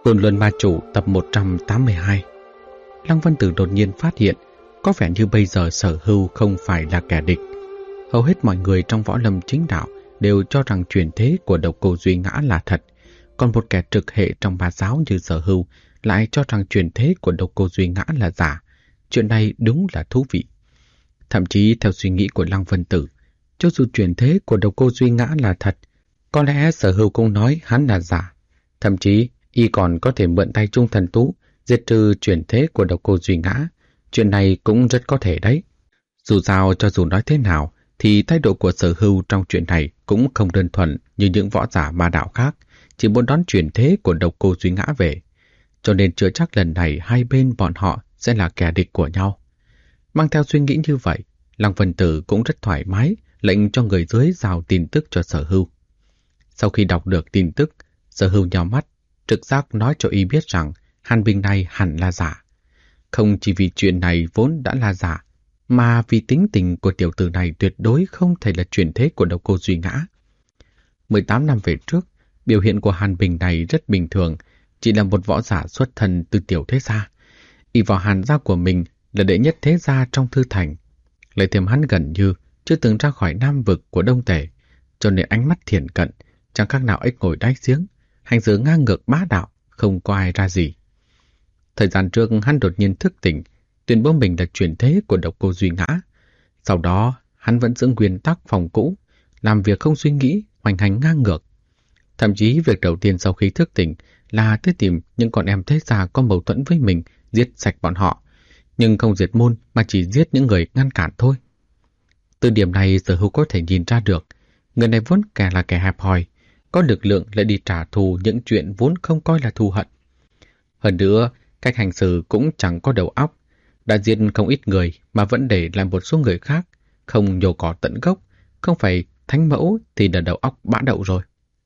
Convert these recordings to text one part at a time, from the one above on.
Côn Luân Ma Chủ tập 182. Lăng Vân Tử đột nhiên phát hiện có vẻ như bây giờ Sở Hưu không phải là kẻ địch. Hầu hết mọi người trong võ lâm chính đạo đều cho rằng truyền thế của Độc Cô Duy Ngã là thật, còn một kẻ trực hệ trong Ma giáo như Sở Hưu lại cho rằng truyền thế của Độc Cô Duy Ngã là giả. Chuyện này đúng là thú vị. Thậm chí theo suy nghĩ của Lăng Vân Tử, cho dù truyền thế của Độc Cô Duy Ngã là thật, có lẽ Sở Hưu cũng nói hắn là giả. Thậm chí y còn có thể mượn tay Trung Thần Tú diệt trừ truyền thế của Độc Cô Duy Ngã. Chuyện này cũng rất có thể đấy. Dù sao, cho dù nói thế nào thì thái độ của Sở Hưu trong chuyện này cũng không đơn thuần như những võ giả ma đạo khác, chỉ muốn đón truyền thế của Độc Cô Duy Ngã về. Cho nên chưa chắc lần này hai bên bọn họ sẽ là kẻ địch của nhau. Mang theo suy nghĩ như vậy, Lăng Vân Tử cũng rất thoải mái lệnh cho người dưới giao tin tức cho Sở Hưu. Sau khi đọc được tin tức, Sở Hưu nhíu mắt, trực giác nói cho y biết rằng Hàn Bình này hẳn là giả. Không chỉ vì chuyện này vốn đã là giả, mà vì tính tình của tiểu tử này tuyệt đối không thể là truyền thế của Độc Cô Duy Ngã. 18 năm về trước, biểu hiện của Hàn Bình này rất bình thường, chỉ là một võ giả xuất thân từ tiểu thế gia. Y vào Hàn gia của mình là đệ nhất thế gia trong Thư Thành. Lại thêm hắn gần như chưa từng ra khỏi Nam vực của Đông Tề, cho nên ánh mắt thiện cận, chẳng khác nào ếch ngồi đáy giếng, hành xử ngang ngược bá đạo, không có ai ra gì. Thời gian trước hắn đột nhiên thức tỉnh, tuyên bố mình là truyền thế của Độc Cô Duy Ngã. Sau đó, hắn vẫn giữ nguyên tắc phòng cũ, làm việc không suy nghĩ, hoành hành ngang ngược. Thậm chí việc đầu tiên sau khi thức tỉnh là tới tìm những con em thế gia có mâu thuẫn với mình, giết sạch bọn họ, nhưng không diệt môn mà chỉ giết những người ngăn cản thôi. Từ điểm này Sở Hưu có thể nhìn ra được, người này vốn là kẻ hẹp hòi, có lực lượng lại đi trả thù những chuyện vốn không coi là thù hận. Hơn nữa, cách hành xử cũng chẳng có đầu óc, đã giết không ít người mà vẫn để lại một số người khác, không nhổ cỏ tận gốc, không phải thánh mẫu thì là đầu óc bã đậu rồi.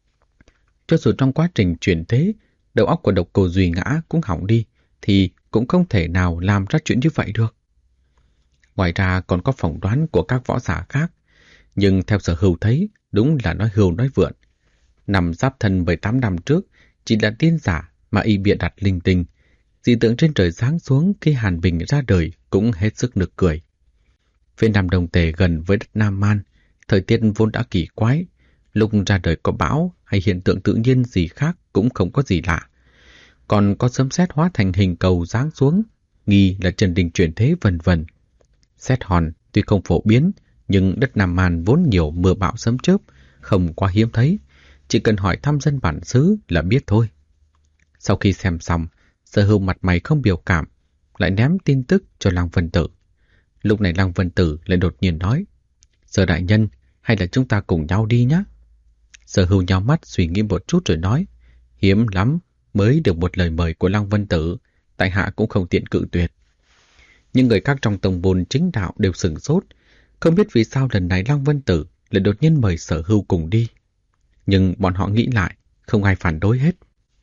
Cho dù trong quá trình chuyển thế, đầu óc của Độc Cô Duy Ngã cũng hỏng đi, thì cũng không thể nào làm ra chuyện như vậy được. Ngoài ra còn có phỏng đoán của các võ giả khác, nhưng theo Sở Hưu thấy, đúng là nói hưu nói vượn. Năm Giáp Thân 18 năm trước, chỉ là tin giả mà y bịa đặt linh tinh. Dị tượng trên trời giáng xuống khi Hàn Bình ra đời cũng hết sức nực cười. Phía Nam Đông Tề gần với đất Nam Man, thời tiết vốn đã kỳ quái, lúc ra đời có bão hay hiện tượng tự nhiên gì khác cũng không có gì lạ. Còn có sấm sét hóa thành hình cầu giáng xuống, nghi là Trần Đình chuyển thế vân vân. Sét hòn tuy không phổ biến, nhưng đất Nam Man vốn nhiều mưa bão sấm chớp, không quá hiếm thấy, chỉ cần hỏi thăm dân bản xứ là biết thôi. Sau khi xem xong, Sở Hưu mặt mày không biểu cảm, lại ném tin tức cho Lăng Vân Tử. Lúc này Lăng Vân Tử lại đột nhiên nói, Sở đại nhân, hay là chúng ta cùng nhau đi nhé? Sở Hưu nhíu mắt suy nghĩ một chút rồi nói, hiếm lắm mới được một lời mời của Lăng Vân Tử, tại hạ cũng không tiện cự tuyệt. Những người khác trong tông môn chính đạo đều sửng sốt, không biết vì sao lần này Lăng Vân Tử lại đột nhiên mời Sở Hưu cùng đi. Nhưng bọn họ nghĩ lại, không ai phản đối hết.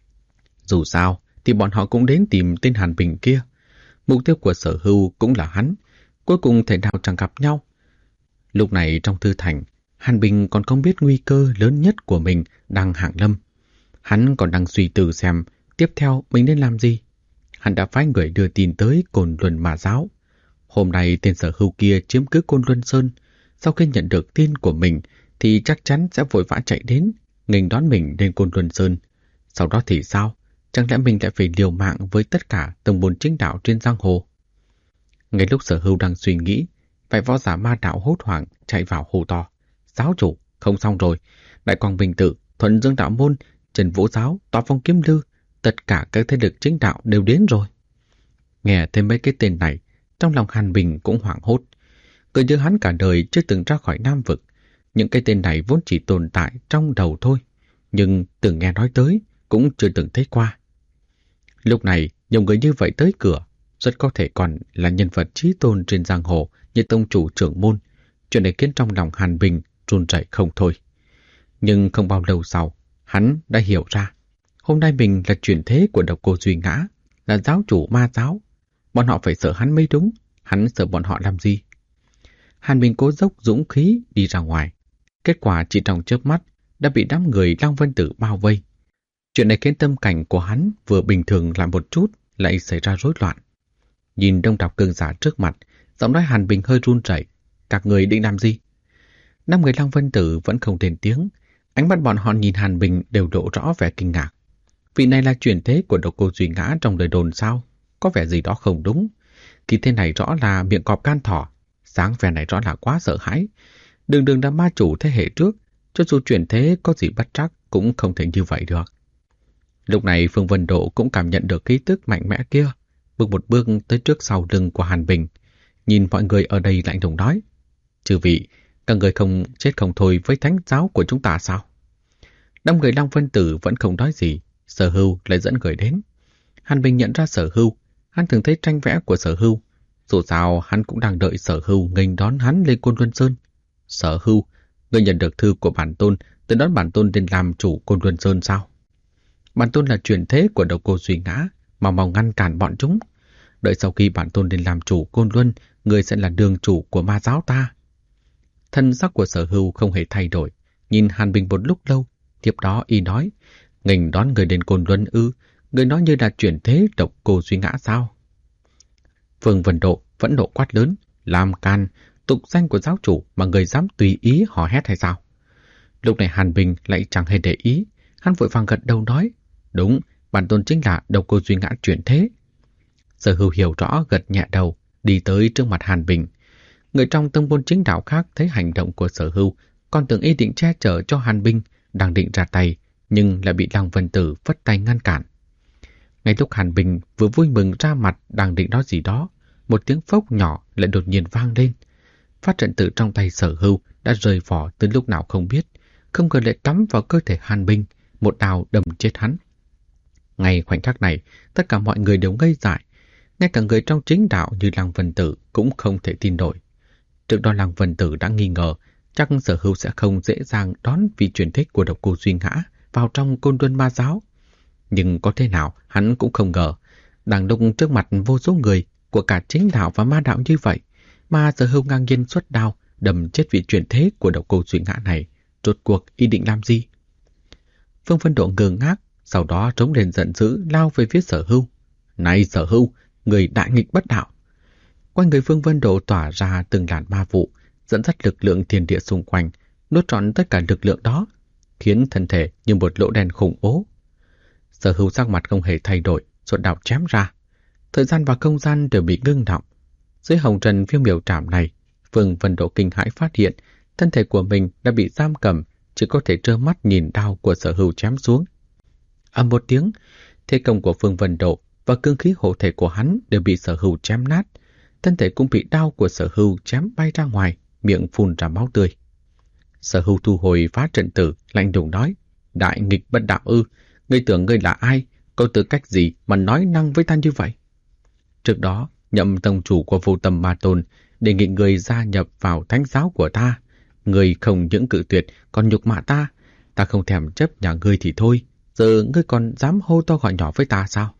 Dù sao thì bọn họ cũng đến tìm tên Hàn Bình kia. Mục tiêu của Sở Hưu cũng là hắn, cuối cùng thể nào chẳng gặp nhau. Lúc này trong Thư Thành, Hàn Bình còn không biết nguy cơ lớn nhất của mình đang hàng lâm. Hắn còn đang suy tư xem tiếp theo mình nên làm gì. Hắn đã phái người đưa tin tới Côn Luân Ma Giáo. Hôm nay tên Sở Hưu kia chiếm cứ Côn Luân Sơn. Sau khi nhận được tin của mình thì chắc chắn sẽ vội vã chạy đến, nghênh đón mình lên Côn Luân Sơn. Sau đó thì sao? Chẳng lẽ mình lại phải liều mạng với tất cả tông môn chính đạo trên giang hồ? Ngay lúc Sở Hưu đang suy nghĩ, vài võ giả ma đạo hốt hoảng chạy vào hô to. Giáo chủ, không xong rồi. Đại Quang Bình Tự, Thuận Dương Đạo Môn, Trần Vũ Giáo, Tòa Phong Kiếm Lư, tất cả các thế lực chính đạo đều đến rồi. Nghe thêm mấy cái tên này, trong lòng Hàn Bình cũng hoảng hốt. Cứ như hắn cả đời chưa từng ra khỏi Nam vực. Những cái tên này vốn chỉ tồn tại trong đầu thôi, nhưng từng nghe nói tới, cũng chưa từng thấy qua. Lúc này, nhiều người như vậy tới cửa, rất có thể còn là nhân vật chí tôn trên giang hồ như tông chủ trưởng môn. Chuyện này khiến trong lòng Hàn Bình run rẩy không thôi. Nhưng không bao lâu sau, hắn đã hiểu ra. Hôm nay mình là chuyển thế của Độc Cô Duy Ngã, là giáo chủ ma giáo. Bọn họ phải sợ hắn mới đúng, hắn sợ bọn họ làm gì? Hàn Bình cố dốc dũng khí đi ra ngoài. Kết quả chỉ trong chớp mắt đã bị đám người Lăng Vân Tử bao vây. Chuyện này khiến tâm cảnh của hắn vừa bình thường lại một chút lại xảy ra rối loạn. Nhìn đông đảo cường giả trước mặt, giọng nói Hàn Bình hơi run rẩy. Các người định làm gì? 5 người Lăng Vân Tử vẫn không lên tiếng. Ánh mắt bọn họ nhìn Hàn Bình đều lộ rõ vẻ kinh ngạc. Vị này là chuyển thế của Độc Cô Duy Ngã trong lời đồn sao? Có vẻ gì đó không đúng. Kỳ thế này rõ là miệng cọp can thỏ. Dáng vẻ này rõ là quá sợ hãi. Đường đường là ma chủ thế hệ trước, cho dù chuyển thế có gì bất trắc cũng không thể như vậy được. Lúc này Phương Vân Độ cũng cảm nhận được khí tức mạnh mẽ kia, bước một bước tới trước sau lưng của Hàn Bình. Nhìn mọi người ở đây lạnh lùng nói: chư vị, các người không chết không thôi với thánh giáo của chúng ta sao? 5 người Long Vân Tử vẫn không nói gì. Sở Hưu lại dẫn người đến. Hàn Bình nhận ra Sở Hưu, hắn thường thấy tranh vẽ của Sở Hưu. Dù sao hắn cũng đang đợi Sở Hưu nghênh đón hắn lên Côn Luân Sơn. Sở Hưu, người nhận được thư của bản tôn, tới đón bản tôn lên làm chủ Côn Luân Sơn sao? Bản tôn là chuyển thế của Độc Cô Duy Ngã, mà mau ngăn cản bọn chúng. Đợi sau khi bản tôn lên làm chủ Côn Luân, người sẽ là đường chủ của ma giáo ta. Thân sắc của Sở Hưu không hề thay đổi, nhìn Hàn Bình một lúc lâu, tiếp đó y nói: nghênh đón người đến Côn Luân ư? Người nói như là chuyển thế Độc Cô Duy Ngã sao? Phương Vân Độ vẫn nộ quát lớn: làm can, tục danh của giáo chủ mà người dám tùy ý hò hét hay sao? Lúc này Hàn Bình lại chẳng hề để ý, hắn vội vàng gật đầu nói: đúng, bản tôn chính là Độc Cô Duy Ngã chuyển thế. Sở Hưu hiểu rõ gật nhẹ đầu, đi tới trước mặt Hàn Bình. Người trong tông môn chính đạo khác thấy hành động của Sở Hưu, còn tưởng ý định che chở cho Hàn Bình, đang định ra tay, nhưng lại bị Lăng Vân Tử phất tay ngăn cản. Ngay lúc Hàn Bình vừa vui mừng ra mặt đang định nói gì đó, một tiếng phốc nhỏ lại đột nhiên vang lên. Phát trận tử trong tay Sở Hưu đã rời vỏ từ lúc nào không biết, không ngờ lại cắm vào cơ thể Hàn Bình, một đao đâm chết hắn. Ngay khoảnh khắc này, tất cả mọi người đều ngây dại, ngay cả người trong chính đạo như Lăng Vân Tử cũng không thể tin nổi. Trước đó Lăng Vân Tử đã nghi ngờ chắc Sở Hưu sẽ không dễ dàng đón vị truyền thích của Độc Cô Duy Ngã vào trong Côn Luân ma giáo. Nhưng có thế nào hắn cũng không ngờ, đang lúc trước mặt vô số người của cả chính đạo và ma đạo như vậy, mà Sở Hưu ngang nhiên xuất đao đâm chết vị truyền thế của Độc Cô Duy Ngã này. Rốt cuộc ý định làm gì? Phương Vân Độ ngơ ngác, sau đó trống lên giận dữ lao về phía Sở Hưu. Này Sở Hưu, người đại nghịch bất đạo! Quanh người Phương Vân Độ tỏa ra từng làn ma vụ, dẫn dắt lực lượng thiên địa xung quanh, nuốt trọn tất cả lực lượng đó, khiến thân thể như một lỗ đen khủng bố. Sở Hưu sắc mặt không hề thay đổi, xuất đạo chém ra. Thời gian và không gian đều bị ngưng đọng. Dưới hồng trần phiêu miểu trảm này, Phương Vân Độ kinh hãi phát hiện thân thể của mình đã bị giam cầm, chỉ có thể trơ mắt nhìn đao của Sở Hưu chém xuống. Ầm một tiếng, thế công của Phương Vân Độ và cương khí hộ thể của hắn đều bị Sở Hưu chém nát, thân thể cũng bị đao của Sở Hưu chém bay ra ngoài, miệng phun ra máu tươi. Sở Hưu thu hồi phá trận tử, lạnh lùng nói: đại nghịch bất đạo ư? Ngươi tưởng ngươi là ai? Có tư cách gì mà nói năng với ta như vậy? Trước đó, nhậm tông chủ của Vô Tâm Ma Tôn đề nghị người gia nhập vào thánh giáo của ta. Ngươi không những cự tuyệt còn nhục mạ ta. Ta không thèm chấp nhà ngươi thì thôi, giờ ngươi còn dám hô to gọi nhỏ với ta sao?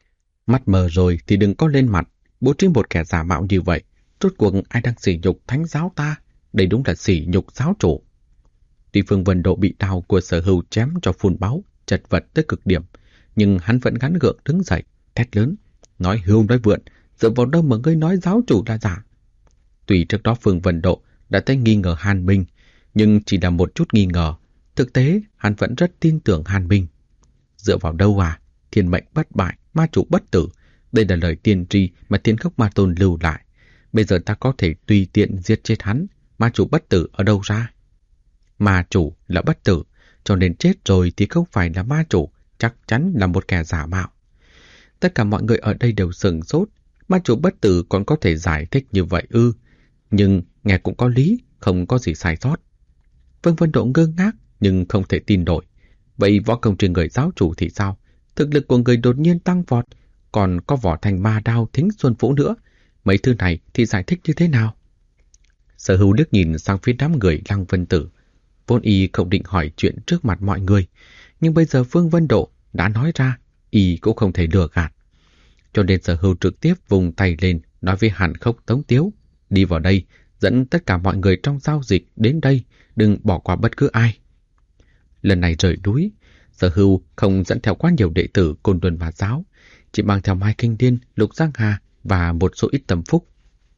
Mắt mờ rồi thì đừng có lên mặt, bố trí một kẻ giả mạo như vậy. Rốt cuộc ai đang sỉ nhục thánh giáo ta? Đây đúng là sỉ nhục giáo chủ. Tuy Phương Vân Độ bị đao của Sở Hưu chém cho phun máu, chật vật tới cực điểm, nhưng hắn vẫn gắng gượng đứng dậy, thét lớn: nói hưu nói vượn, dựa vào đâu mà ngươi nói giáo chủ là giả? Tuy trước đó Phương Vân Độ đã thấy nghi ngờ Hàn Bình, nhưng chỉ là một chút nghi ngờ. Thực tế, hắn vẫn rất tin tưởng Hàn Bình. Dựa vào đâu à? Thiên mệnh bất bại, ma chủ bất tử. Đây là lời tiên tri mà Thiên Khốc Ma Tôn lưu lại. Bây giờ ta có thể tùy tiện giết chết hắn. Ma chủ bất tử ở đâu ra? Ma chủ là bất tử, cho nên chết rồi thì không phải là ma chủ, chắc chắn là một kẻ giả mạo. Tất cả mọi người ở đây đều sửng sốt. Ma chủ bất tử còn có thể giải thích như vậy ư? Nhưng nghe cũng có lý, không có gì sai sót. Vương Vân Độ ngơ ngác nhưng không thể tin nổi. Vậy võ công trên người giáo chủ thì sao? Thực lực của người đột nhiên tăng vọt, còn có vỏ thành ma đao Thính Xuân Vũ nữa. Mấy thứ này thì giải thích như thế nào? Sở Hưu liếc nhìn sang phía đám người Lăng Vân Tử. Vốn y không định hỏi chuyện trước mặt mọi người, nhưng bây giờ Vương Vân Độ đã nói ra, y cũng không thể lừa gạt. Cho nên Sở Hưu trực tiếp vùng tay lên nói với Hàn Khốc Tống Tiếu: đi vào đây, dẫn tất cả mọi người trong giao dịch đến đây, đừng bỏ qua bất cứ ai. Lần này rời núi, Sở Hưu không dẫn theo quá nhiều đệ tử Côn Luân Ma giáo, chỉ mang theo Mai Kinh Điên, Lục Giang Hà và một số ít tâm phúc.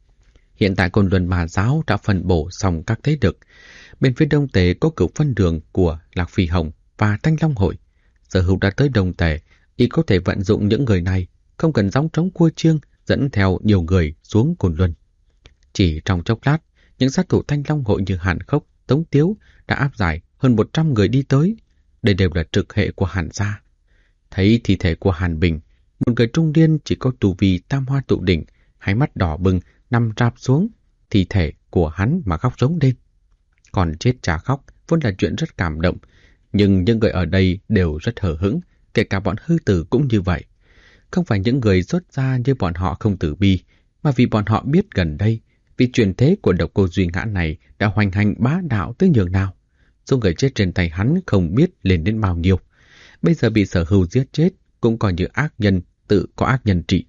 Hiện tại Côn Luân Ma giáo đã phân bổ xong các thế lực. Bên phía Đông Tề có Cửu Phân Đường của Lạc Phi Hồng và Thanh Long Hội. Sở Hưu đã tới Đông Tề, y có thể vận dụng những người này, không cần gióng trống cua chiêng dẫn theo nhiều người xuống Côn Luân. Chỉ trong chốc lát, những sát thủ Thanh Long Hội như Hàn Khốc, Tống Tiếu đã áp giải hơn 100 người đi tới. Đây đều là trực hệ của Hàn gia. Thấy thi thể của Hàn Bình, một người trung niên chỉ có tu vi tam hoa tụ đỉnh, hai mắt đỏ bừng nằm rạp xuống thi thể của hắn mà khóc rống lên. Còn chết chả khóc vốn là chuyện rất cảm động, nhưng những người ở đây đều rất hờ hững, kể cả bọn hư tử cũng như vậy. Không phải những người xuất gia như bọn họ không tử bi, mà vì bọn họ biết gần đây, vì truyền thế của độc cô Duy Ngã này đã hoành hành bá đạo tới nhường nào. Số người chết trên tay hắn không biết lên đến bao nhiêu. Bây giờ bị Sở Hưu giết chết cũng coi như ác nhân tự có ác nhân trị.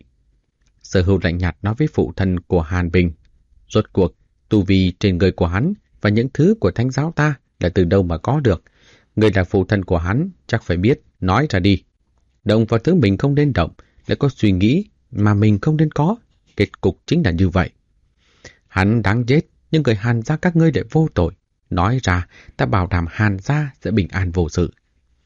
Sở Hưu lạnh nhạt nói với phụ thân của Hàn Bình. Rốt cuộc, tu vi trên người của hắn và những thứ của thánh giáo ta là từ đâu mà có được. Người là phụ thân của hắn chắc phải biết, nói ra đi. Động vào thứ mình không nên động, lại có suy nghĩ mà mình không nên có. Kết cục chính là như vậy. Hắn đáng chết, nhưng người Hàn gia các ngươi lại vô tội. Nói ra, ta bảo đảm Hàn gia sẽ bình an vô sự.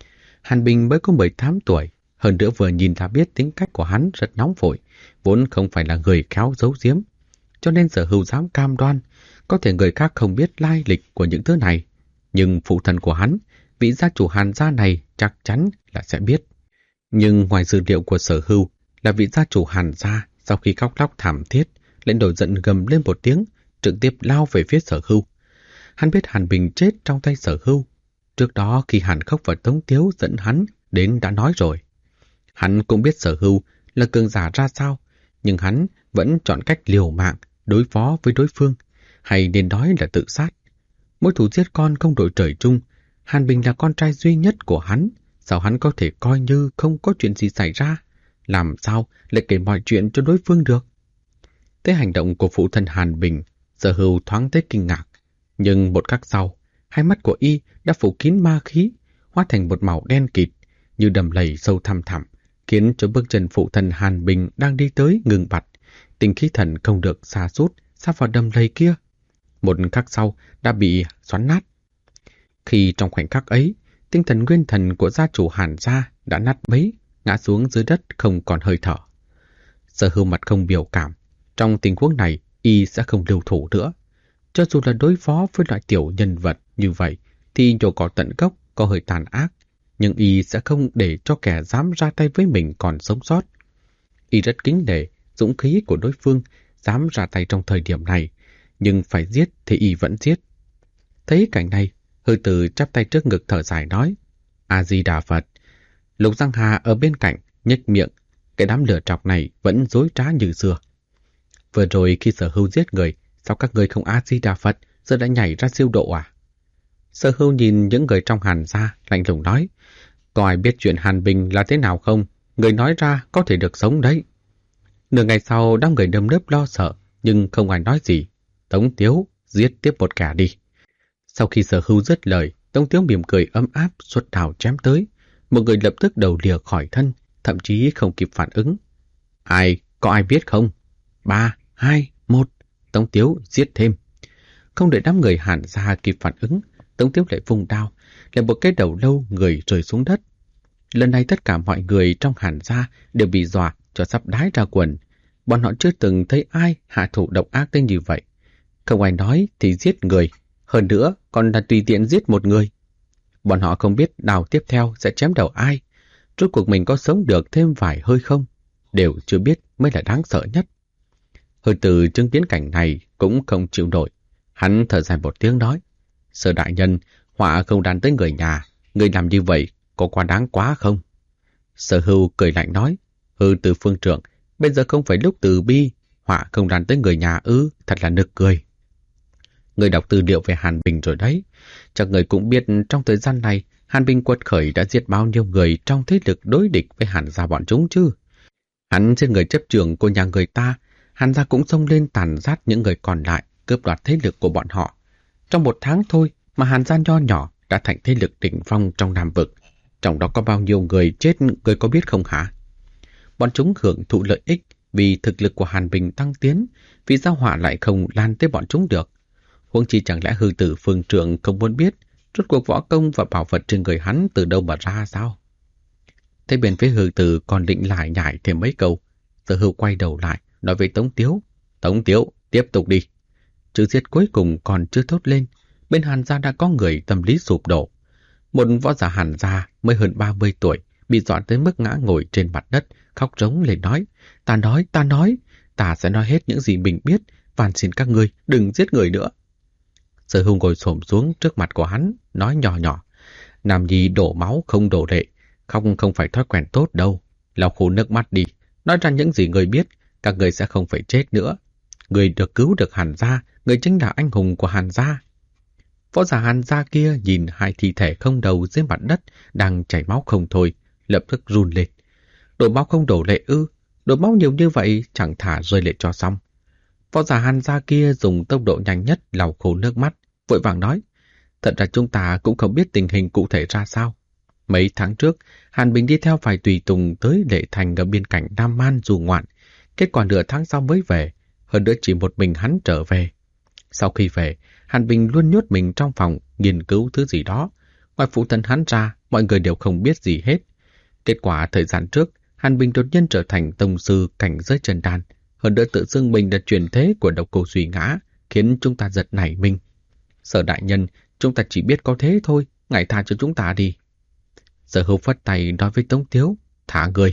Hàn Bình mới có 18 tuổi, hơn nữa vừa nhìn đã biết tính cách của hắn rất nóng vội, vốn không phải là người khéo giấu giếm. Cho nên Sở Hưu dám cam đoan, có thể người khác không biết lai lịch của những thứ này, nhưng phụ thân của hắn, vị gia chủ Hàn gia này chắc chắn là sẽ biết. Nhưng ngoài dữ liệu của Sở Hưu là vị gia chủ Hàn gia sau khi khóc lóc thảm thiết, lên nổi giận gầm lên một tiếng, trực tiếp lao về phía Sở Hưu. Hắn biết Hàn Bình chết trong tay Sở Hưu. Trước đó khi Hàn Khốc và Tống Tiếu dẫn hắn đến đã nói rồi. Hắn cũng biết Sở Hưu là cường giả ra sao, nhưng hắn vẫn chọn cách liều mạng đối phó với đối phương, hay nên nói là tự sát. Mối thù giết con không đổi trời chung, Hàn Bình là con trai duy nhất của hắn, sao hắn có thể coi như không có chuyện gì xảy ra? Làm sao lại kể mọi chuyện cho đối phương được? Thế hành động của phụ thân Hàn Bình, Sở Hưu thoáng thấy kinh ngạc, nhưng một khắc sau, hai mắt của y đã phủ kín ma khí, hóa thành một màu đen kịt, như đầm lầy sâu thăm thẳm, khiến cho bước chân phụ thân Hàn Bình đang đi tới ngừng bặt, tinh khí thần không được sa sút sát vào đầm lầy kia. Một khắc sau đã bị xoắn nát. Khi trong khoảnh khắc ấy, tinh thần nguyên thần của gia chủ Hàn gia đã nát bấy, ngã xuống dưới đất không còn hơi thở. Sở Hưu mặt không biểu cảm, trong tình huống này y sẽ không lưu thủ nữa. Cho dù là đối phó với loại tiểu nhân vật như vậy thì nhổ cỏ tận gốc có hơi tàn ác, nhưng y sẽ không để cho kẻ dám ra tay với mình còn sống sót. Y rất kính nể dũng khí của đối phương dám ra tay trong thời điểm này, nhưng phải giết thì y vẫn giết. Thấy cảnh này, Hư Tử chắp tay trước ngực thở dài nói: A-di-đà Phật. Lục Giang Hà ở bên cạnh nhếch miệng, cái đám lửa trọc này vẫn dối trá như xưa. Vừa rồi khi Sở Hưu giết người, sao các người không A-di-đà Phật, giờ đã nhảy ra siêu độ à? Sở Hưu nhìn những người trong Hàn gia, lạnh lùng nói: có ai biết chuyện Hàn Bình là thế nào không? Người nói ra có thể được sống đấy. Nửa ngày sau, đám người nơm nớp lo sợ, nhưng không ai nói gì. Tống Tiếu giết tiếp một kẻ đi. Sau khi Sở Hưu dứt lời, Tống Tiếu mỉm cười ấm áp xuất đào chém tới. Một người lập tức đầu lìa khỏi thân, thậm chí không kịp phản ứng. Có ai biết không? 3, 2, 1, Tống Tiếu giết thêm. Không để đám người Hàn gia kịp phản ứng, Tống Tiếu lại vung đao, lại một cái đầu lâu người rơi xuống đất. Lần này tất cả mọi người trong Hàn gia đều bị dọa cho sắp đái ra quần. Bọn họ chưa từng thấy ai hạ thủ độc ác đến như vậy. Không ai nói thì giết người, hơn nữa còn là tùy tiện giết một người. Bọn họ không biết đao tiếp theo sẽ chém đầu ai, rốt cuộc mình có sống được thêm vài hơi không, đều chưa biết mới là đáng sợ nhất. Hơi Từ chứng kiến cảnh này cũng không chịu nổi, hắn thở dài một tiếng nói: Sở đại nhân, họa không đàn tới người nhà, người làm như vậy có quá đáng quá không? Sở Hưu cười lạnh nói: Hư Từ phương trưởng, bây giờ không phải lúc từ bi, họa không đàn tới người nhà ư? Thật là nực cười. Người đọc tư liệu về Hàn Bình rồi đấy, chắc người cũng biết trong thời gian này Hàn Bình quật khởi đã giết bao nhiêu người trong thế lực đối địch với Hàn gia bọn chúng chứ. Hắn giết người chấp trưởng của nhà người ta, Hàn gia cũng xông lên tàn sát những người còn lại, cướp đoạt thế lực của bọn họ. Trong 1 tháng thôi mà Hàn gia nho nhỏ đã thành thế lực đỉnh phong trong Nam vực. Trong đó có bao nhiêu người chết người có biết không hả? Bọn chúng hưởng thụ lợi ích vì thực lực của Hàn Bình tăng tiến, vì sao họa lại không lan tới bọn chúng được? Huống chi chẳng lẽ hư tử phương trượng không muốn biết rốt cuộc võ công và bảo vật trên người hắn từ đâu mà ra sao? Thế bên phía hư tử còn định lại nhảy thêm mấy câu. Sở Hưu quay đầu lại, nói với Tống Tiếu. Tống Tiếu, tiếp tục đi. Chữ giết cuối cùng còn chưa thốt lên, bên Hàn gia đã có người tâm lý sụp đổ. Một võ giả Hàn gia mới hơn 30 tuổi, bị dọa tới mức ngã ngồi trên mặt đất, khóc rống lên nói. Ta nói, ta sẽ nói hết những gì mình biết, van xin các ngươi đừng giết người nữa. Sở Hưu ngồi xổm xuống trước mặt của hắn, nói nhỏ nhỏ. Nam nhi đổ máu không đổ lệ, không phải thói quen tốt đâu. Lau khô nước mắt đi, nói ra những gì người biết, các người sẽ không phải chết nữa. Người được cứu được Hàn gia, người chính là anh hùng của Hàn gia. Võ giả Hàn gia kia nhìn hai thi thể không đầu dưới mặt đất đang chảy máu không thôi, lập tức run lên. Đổ máu không đổ lệ ư? Đổ máu nhiều như vậy chẳng thả rơi lệ cho xong. Võ giả Hàn gia kia dùng tốc độ nhanh nhất lau khô nước mắt, vội vàng nói. Thật ra chúng ta cũng không biết tình hình cụ thể ra sao. Mấy tháng trước, Hàn Bình đi theo vài tùy tùng tới Lệ Thành ở biên cảnh Nam Man du ngoạn. Kết quả nửa tháng sau mới về, hơn nữa chỉ một mình hắn trở về. Sau khi về, Hàn Bình luôn nhốt mình trong phòng nghiên cứu thứ gì đó. Ngoài phụ thân hắn ra, mọi người đều không biết gì hết. Kết quả thời gian trước, Hàn Bình đột nhiên trở thành tông sư cảnh giới chân đan. Hơn nữa tự xưng mình đã truyền thế của Độc Cô Duy Ngã, khiến chúng ta giật nảy mình. Sở đại nhân, chúng ta chỉ biết có thế thôi, ngài tha cho chúng ta đi. Sở Hưu phất tay nói với Tống Tiếu, thả người.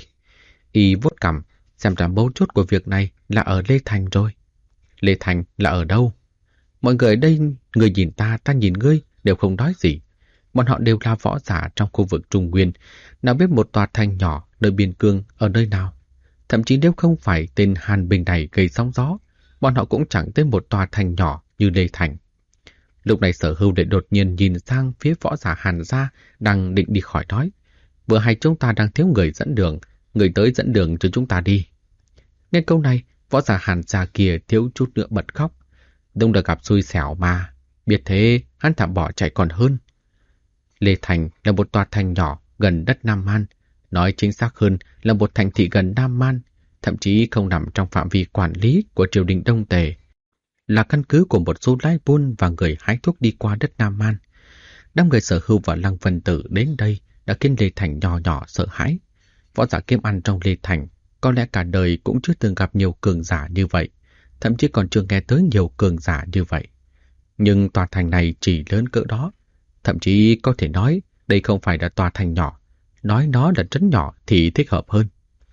Y vuốt cằm, xem ra mấu chốt của việc này là ở Lê Thành rồi. Lê Thành là ở đâu? Mọi người ở đây, người nhìn ta nhìn ngươi, đều không nói gì. Bọn họ đều là võ giả trong khu vực Trung Nguyên, nào biết một tòa thành nhỏ nơi biên cương ở nơi nào. Thậm chí nếu không phải tên Hàn Bình này gây sóng gió, bọn họ cũng chẳng tới một tòa thành nhỏ như Lê Thành. Lúc này Sở Hưu lại đột nhiên nhìn sang phía võ giả Hàn gia đang định đi khỏi nói. Vừa hay chúng ta đang thiếu người dẫn đường, người tới dẫn đường cho chúng ta đi. Nghe câu này, võ giả Hàn gia kia thiếu chút nữa bật khóc. Đúng là gặp xui xẻo mà, biết thế hắn thảm bỏ chạy còn hơn. Lê Thành là một tòa thành nhỏ gần đất Nam Man, nói chính xác hơn là một thành thị gần Nam Man, thậm chí không nằm trong phạm vi quản lý của triều đình Đông Tề. Là căn cứ của một số lái buôn và người hái thuốc đi qua đất Nam Man. Đám người Sở Hưu và Lăng Vân Tử đến đây đã khiến Lê Thành nhỏ nhỏ sợ hãi. Võ giả kiếm ăn trong Lê Thành có lẽ cả đời cũng chưa từng gặp nhiều cường giả như vậy, thậm chí còn chưa nghe tới nhiều cường giả như vậy. Nhưng tòa thành này chỉ lớn cỡ đó, thậm chí có thể nói đây không phải là tòa thành nhỏ, nói nó là trấn nhỏ thì thích hợp hơn.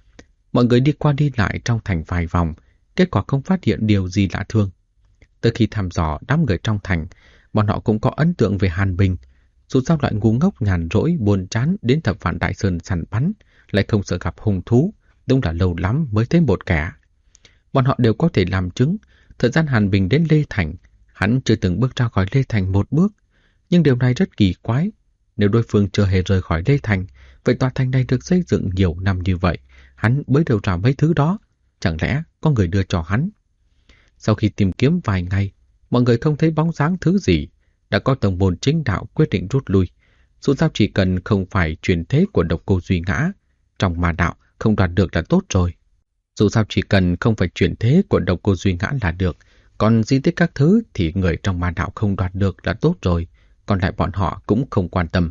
Mọi người đi qua đi lại trong thành vài vòng, kết quả không phát hiện điều gì lạ thường. Tới khi thăm dò đám người trong thành, bọn họ cũng có ấn tượng về Hàn Bình. Dù sao loại ngu ngốc nhàn rỗi buồn chán đến Thập Vạn Đại Sơn săn bắn, lại không sợ gặp hung thú, đúng là lâu lắm mới thấy một kẻ. Bọn họ đều có thể làm chứng, thời gian Hàn Bình đến Lê Thành, hắn chưa từng bước ra khỏi Lê Thành một bước. Nhưng điều này rất kỳ quái. Nếu đối phương chưa hề rời khỏi Lê Thành, vậy tòa thành này được xây dựng nhiều năm như vậy, hắn mới đều ra mấy thứ đó. Chẳng lẽ có người đưa cho hắn? Sau khi tìm kiếm vài ngày, mọi người không thấy bóng dáng thứ gì. Đã có tông môn chính đạo quyết định rút lui. Dù sao chỉ cần không phải truyền thế của Độc Cô Duy Ngã, trong ma đạo không đoạt được là tốt rồi. Dù sao chỉ cần không phải chuyển thế của Độc Cô Duy Ngã là được, còn di tích các thứ thì người trong ma đạo không đoạt được là tốt rồi, còn lại bọn họ cũng không quan tâm.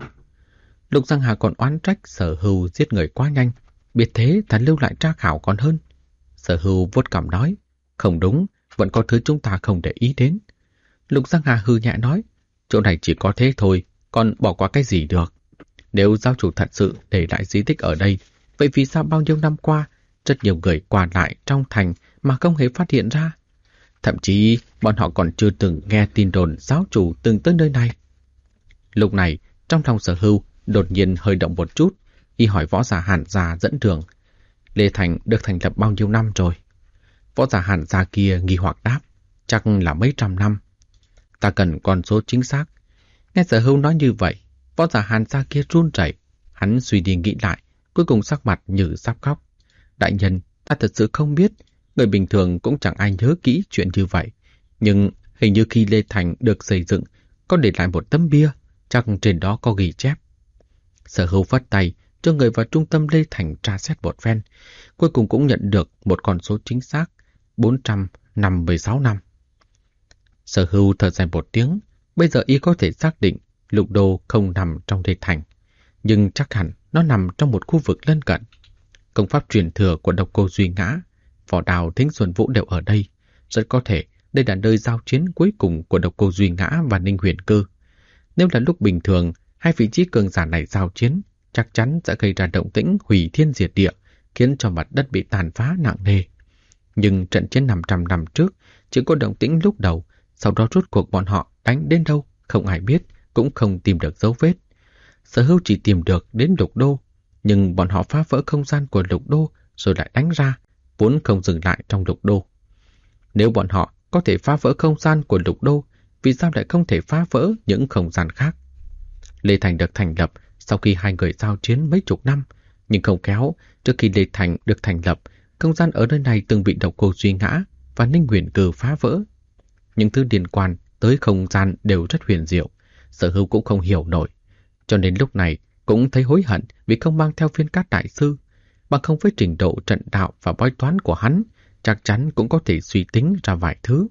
Lục Giang Hà còn oán trách Sở Hưu giết người quá nhanh, biết thế thà lưu lại tra khảo còn hơn. Sở Hưu vuốt cằm nói, không đúng, vẫn có thứ chúng ta không để ý đến. Lục Giang Hà hư nhẹ nói, chỗ này chỉ có thế thôi, còn bỏ qua cái gì được. Nếu giáo chủ thật sự để lại di tích ở đây, vậy vì sao bao nhiêu năm qua rất nhiều người qua lại trong thành mà không hề phát hiện ra? Thậm chí bọn họ còn chưa từng nghe tin đồn giáo chủ từng tới nơi này. Lúc này, trong lòng Sở Hưu đột nhiên hơi động một chút, y hỏi võ giả Hàn gia dẫn đường. Lê Thành được thành lập bao nhiêu năm rồi? Võ giả Hàn gia kia nghi hoặc đáp, chắc là mấy trăm năm. Ta cần con số chính xác. Nghe Sở Hưu nói như vậy, võ giả Hàn gia kia run rẩy, hắn suy đi nghĩ lại, cuối cùng sắc mặt như sắp khóc. Đại nhân, ta thật sự không biết, người bình thường cũng chẳng ai nhớ kỹ chuyện như vậy. Nhưng hình như khi Lê Thành được xây dựng, có để lại một tấm bia, chắc trên đó có ghi chép. Sở Hưu phất tay cho người vào trung tâm Lê Thành tra xét một phen, cuối cùng cũng nhận được một con số chính xác 456 năm. Sở Hưu thở dài một tiếng, bây giờ y có thể xác định Lục Đô không nằm trong Lê Thành, nhưng chắc hẳn nó nằm trong một khu vực lân cận. Công pháp truyền thừa của Độc Cô Duy Ngã, Võ Đào, Thính Xuân Vũ đều ở đây. Rất có thể đây là nơi giao chiến cuối cùng của Độc Cô Duy Ngã và Ninh Huyền Cơ. Nếu là lúc bình thường, hai vị trí cường giả này giao chiến, chắc chắn sẽ gây ra động tĩnh hủy thiên diệt địa, khiến cho mặt đất bị tàn phá nặng nề. Nhưng trận chiến 500 năm trước chỉ có động tĩnh lúc đầu, sau đó rốt cuộc bọn họ đánh đến đâu không ai biết, cũng không tìm được dấu vết. Sở Hưu chỉ tìm được đến Lục Đô, nhưng bọn họ phá vỡ không gian của Lục Đô rồi lại đánh ra, vốn không dừng lại trong Lục Đô. Nếu bọn họ có thể phá vỡ không gian của Lục Đô, vì sao lại không thể phá vỡ những không gian khác? Lê Thành được thành lập sau khi hai người giao chiến mấy chục năm, nhưng không khéo, trước khi Lê Thành được thành lập, không gian ở nơi này từng bị Độc Cô Duy Ngã và Ninh Huyền Cơ phá vỡ. Những thứ liên quan tới không gian đều rất huyền diệu, Sở Hưu cũng không hiểu nổi, cho nên lúc này cũng thấy hối hận vì không mang theo Phiên Cát đại sư, bằng không với trình độ trận đạo và bói toán của hắn, chắc chắn cũng có thể suy tính ra vài thứ.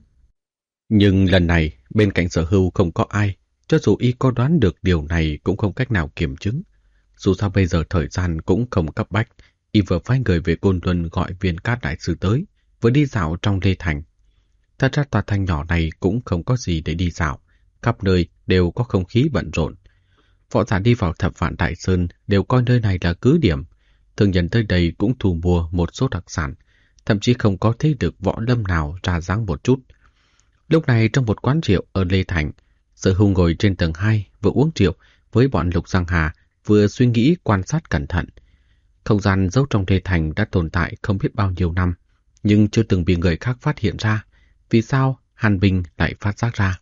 Nhưng lần này, bên cạnh Sở Hưu không có ai, cho dù y có đoán được điều này cũng không cách nào kiểm chứng. Dù sao bây giờ thời gian cũng không cấp bách, y vừa phái người về Côn Luân gọi Viên Cát đại sư tới, vừa đi dạo trong Lê Thành. Thật ra tòa thành nhỏ này cũng không có gì để đi dạo, khắp nơi đều có không khí bận rộn. Võ giả đi vào Thập Vạn Đại Sơn đều coi nơi này là cứ điểm, thương nhân tới đây cũng thu mua một số đặc sản, thậm chí không có thấy được võ lâm nào ra dáng một chút. Lúc này trong một quán rượu ở Lê Thành, Sở Hưu ngồi trên tầng 2 vừa uống rượu với bọn Lục Giang Hà, vừa suy nghĩ quan sát cẩn thận. Không gian giấu trong Lê Thành đã tồn tại không biết bao nhiêu năm, nhưng chưa từng bị người khác phát hiện ra. Vì sao Hàn Bình lại phát giác ra?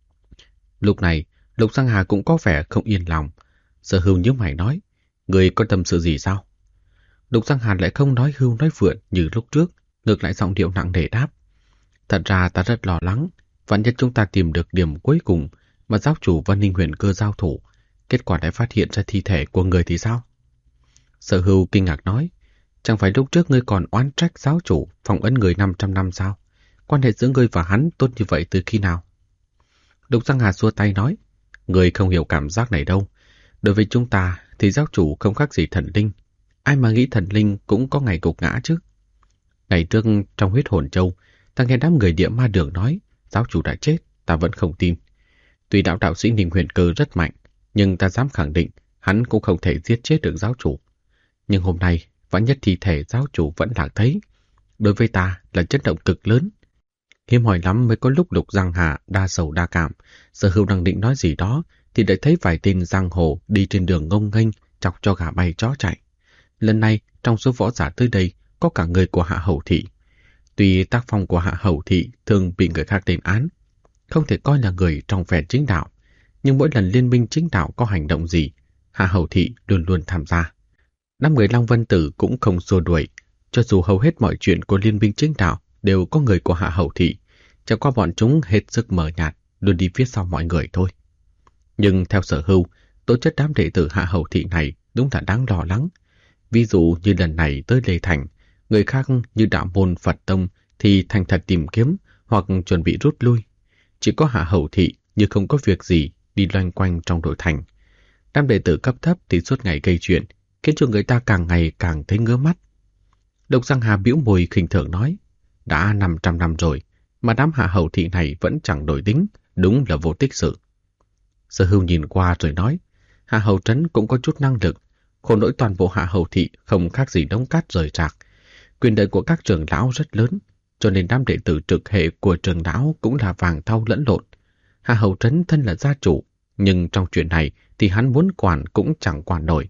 Lúc này, Lục Giang Hà cũng có vẻ không yên lòng. Sở Hưu nhíu mày nói, người có tâm sự gì sao? Lục Giang Hà lại không nói hưu nói vượn như lúc trước, ngược lại giọng điệu nặng nề đáp. Thật ra ta rất lo lắng, vạn nhất chúng ta tìm được điểm cuối cùng mà giáo chủ và Ninh Huyền Cơ giao thủ, kết quả lại phát hiện ra thi thể của người thì sao? Sở Hưu kinh ngạc nói, chẳng phải lúc trước ngươi còn oán trách giáo chủ phong ấn người 500 năm sao? Quan hệ giữa ngươi và hắn tốt như vậy từ khi nào? Lục Giang Hà xua tay nói, ngươi không hiểu cảm giác này đâu. Đối với chúng ta thì giáo chủ không khác gì thần linh. Ai mà nghĩ thần linh cũng có ngày gục ngã chứ. Ngày trước trong Huyết Hồn Châu, ta nghe đám người Địa Ma Đường nói giáo chủ đã chết, ta vẫn không tin. Tuy đạo sĩ Ninh Huyền Cơ rất mạnh, nhưng ta dám khẳng định hắn cũng không thể giết chết được giáo chủ. Nhưng hôm nay, vạn nhất thi thể giáo chủ vẫn lạc thấy. Đối với ta là chấn động cực lớn. Hiếm hỏi lắm mới có lúc Lục Giang Hà đa sầu đa cảm, Sở Hưu đang định nói gì đó thì đã thấy vài tên giang hồ đi trên đường ngông nghênh chọc cho gà bay chó chạy. Lần này trong số võ giả tới đây có cả người của Hạ Hầu Thị. Tuy tác phong của Hạ Hầu Thị thường bị người khác lên án, không thể coi là người trong phe chính đạo, nhưng mỗi lần liên minh chính đạo có hành động gì, Hạ Hầu Thị luôn luôn tham gia. Năm người Long Vân Tử cũng không xua đuổi, cho dù hầu hết mọi chuyện của liên minh chính đạo đều có người của Hạ Hầu Thị, chẳng qua bọn chúng hết sức mờ nhạt, luôn đi phía sau mọi người thôi. Nhưng theo Sở Hưu, tố chất đám đệ tử Hạ Hầu Thị này đúng là đáng lo lắng. Ví dụ như lần này tới Lê Thành, người khác như đạo môn Phật Tông thì thành thật tìm kiếm hoặc chuẩn bị rút lui. Chỉ có Hạ Hầu Thị như không có việc gì đi loanh quanh trong nội thành. Đám đệ tử cấp thấp thì suốt ngày gây chuyện, khiến cho người ta càng ngày càng thấy ngứa mắt. Độc Giang Hà bĩu môi khinh thường nói, đã 500 năm rồi, mà đám Hạ Hầu Thị này vẫn chẳng đổi tính, đúng là vô tích sự. Sở Hưu nhìn qua rồi nói, Hạ Hầu Trấn cũng có chút năng lực, khổ nỗi toàn bộ Hạ Hầu Thị không khác gì đống cát rời rạc. Quyền lợi của các trưởng lão rất lớn, cho nên đám đệ tử trực hệ của trưởng lão cũng là vàng thau lẫn lộn. Hạ Hầu Trấn thân là gia chủ, nhưng trong chuyện này thì hắn muốn quản cũng chẳng quản nổi.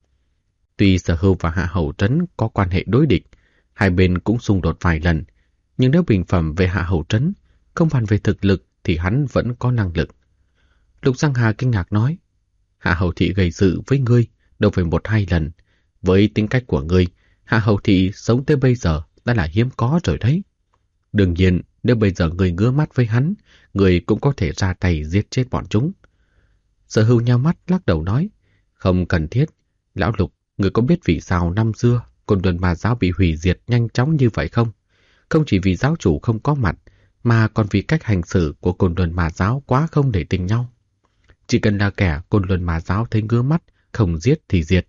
Tuy Sở Hưu và Hạ Hầu Trấn có quan hệ đối địch, hai bên cũng xung đột vài lần, nhưng nếu bình phẩm về Hạ Hầu Trấn, không bàn về thực lực thì hắn vẫn có năng lực. Lục Giang Hà kinh ngạc nói, Hạ Hầu Thị gây sự với ngươi đâu phải 1-2 lần. Với tính cách của ngươi, Hạ Hầu Thị sống tới bây giờ đã là hiếm có rồi đấy. Đương nhiên, nếu bây giờ ngươi ngứa mắt với hắn, ngươi cũng có thể ra tay giết chết bọn chúng. Sở Hưu nhao mắt lắc đầu nói, Không cần thiết. Lão Lục, người có biết vì sao năm xưa Côn Luân Ma Giáo bị hủy diệt nhanh chóng như vậy không? Không chỉ vì giáo chủ không có mặt, mà còn vì cách hành xử của Côn Luân Ma Giáo quá không để tình nhau. Chỉ cần là kẻ Côn Luân Ma Giáo thấy ngứa mắt, không giết thì diệt.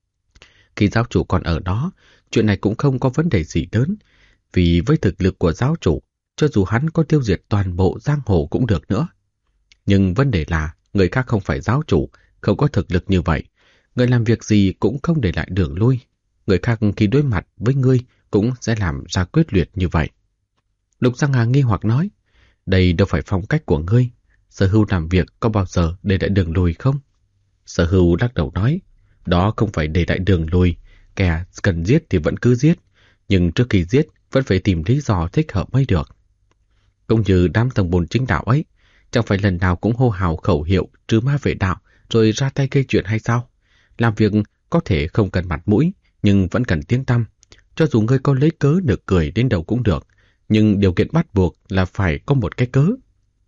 Khi giáo chủ còn ở đó, chuyện này cũng không có vấn đề gì lớn, vì với thực lực của giáo chủ, cho dù hắn có tiêu diệt toàn bộ giang hồ cũng được nữa. Nhưng vấn đề là người khác không phải giáo chủ, không có thực lực như vậy. Người làm việc gì cũng không để lại đường lui. Người khác khi đối mặt với ngươi cũng sẽ làm ra quyết liệt như vậy. Lục Giang Hà nghi hoặc nói, đây đâu phải phong cách của ngươi. Sở Hưu làm việc có bao giờ để lại đường lui không? Sở Hưu lắc đầu nói, đó không phải để lại đường lui. Kẻ cần giết thì vẫn cứ giết, nhưng trước khi giết vẫn phải tìm lý do thích hợp mới được. Cũng như đám tầng 4 chính đạo ấy, chẳng phải lần nào cũng hô hào khẩu hiệu trừ ma vệ đạo rồi ra tay gây chuyện hay sao? Làm việc có thể không cần mặt mũi, nhưng vẫn cần tiếng tăm. Cho dù ngươi có lấy cớ được cười đến đâu cũng được, nhưng điều kiện bắt buộc là phải có một cái cớ.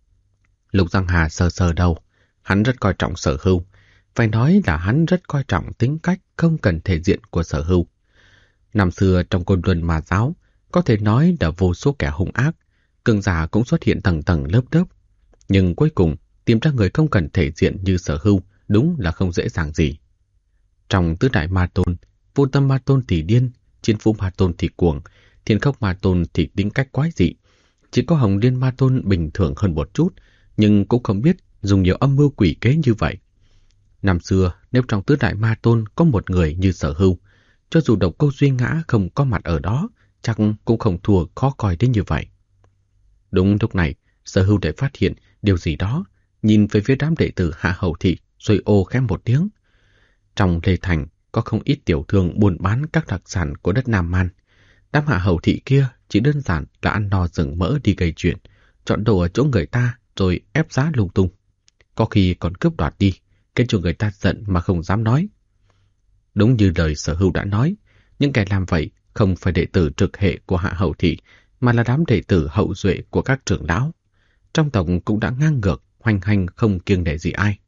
Lục Giang Hà sờ sờ đầu, hắn rất coi trọng Sở Hưu. Phải nói là hắn rất coi trọng tính cách không cần thể diện của Sở Hưu. Năm xưa trong Côn Luân Ma Giáo, có thể nói là vô số kẻ hung ác, cường giả cũng xuất hiện tầng tầng lớp lớp. Nhưng cuối cùng, tìm ra người không cần thể diện như Sở Hưu đúng là không dễ dàng gì. Trong tứ đại ma tôn, Vô Tâm Ma Tôn thì điên, Chiến Phú Ma Tôn thì cuồng, Thiên Khốc Ma Tôn thì tính cách quái dị. Chỉ có Hồng Liên Ma Tôn bình thường hơn một chút, nhưng cũng không biết dùng nhiều âm mưu quỷ kế như vậy. Năm xưa, nếu trong tứ đại ma tôn có một người như Sở Hưu, cho dù Độc Cô Duy Ngã không có mặt ở đó, chắc cũng không thua khó coi đến như vậy. Đúng lúc này, Sở Hưu để phát hiện điều gì đó, nhìn về phía đám đệ tử Hạ Hầu Thị, rồi ô khẽ một tiếng. Trong Lê Thành có không ít tiểu thương buôn bán các đặc sản của đất Nam Man. Đám Hạ Hầu Thị kia chỉ đơn giản là ăn no rừng mỡ đi gây chuyện, chọn đồ ở chỗ người ta rồi ép giá lung tung. Có khi còn cướp đoạt đi, khiến cho người ta giận mà không dám nói. Đúng như lời Sở Hưu đã nói, những kẻ làm vậy không phải đệ tử trực hệ của Hạ Hầu Thị, mà là đám đệ tử hậu duệ của các trưởng lão. Trong tộc cũng đã ngang ngược, hoành hành không kiêng nể gì ai.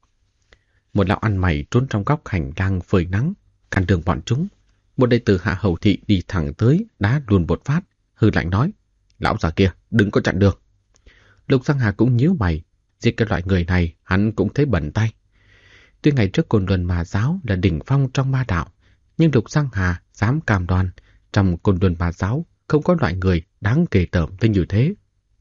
Một lão ăn mày trốn trong góc hành lang phơi nắng, cản đường bọn chúng. Một đệ tử Hạ Hầu Thị đi thẳng tới, đá luôn một phát, hư lạnh nói, lão già kia, đừng có chặn đường. Lục Giang Hà cũng nhíu mày, giết cái loại người này hắn cũng thấy bẩn tay. Tuy ngày trước Côn Luân Ma Giáo là đỉnh phong trong ma đạo, nhưng Lục Giang Hà dám cam đoan trong Côn Luân Ma Giáo không có loại người đáng ghê tởm tới như thế.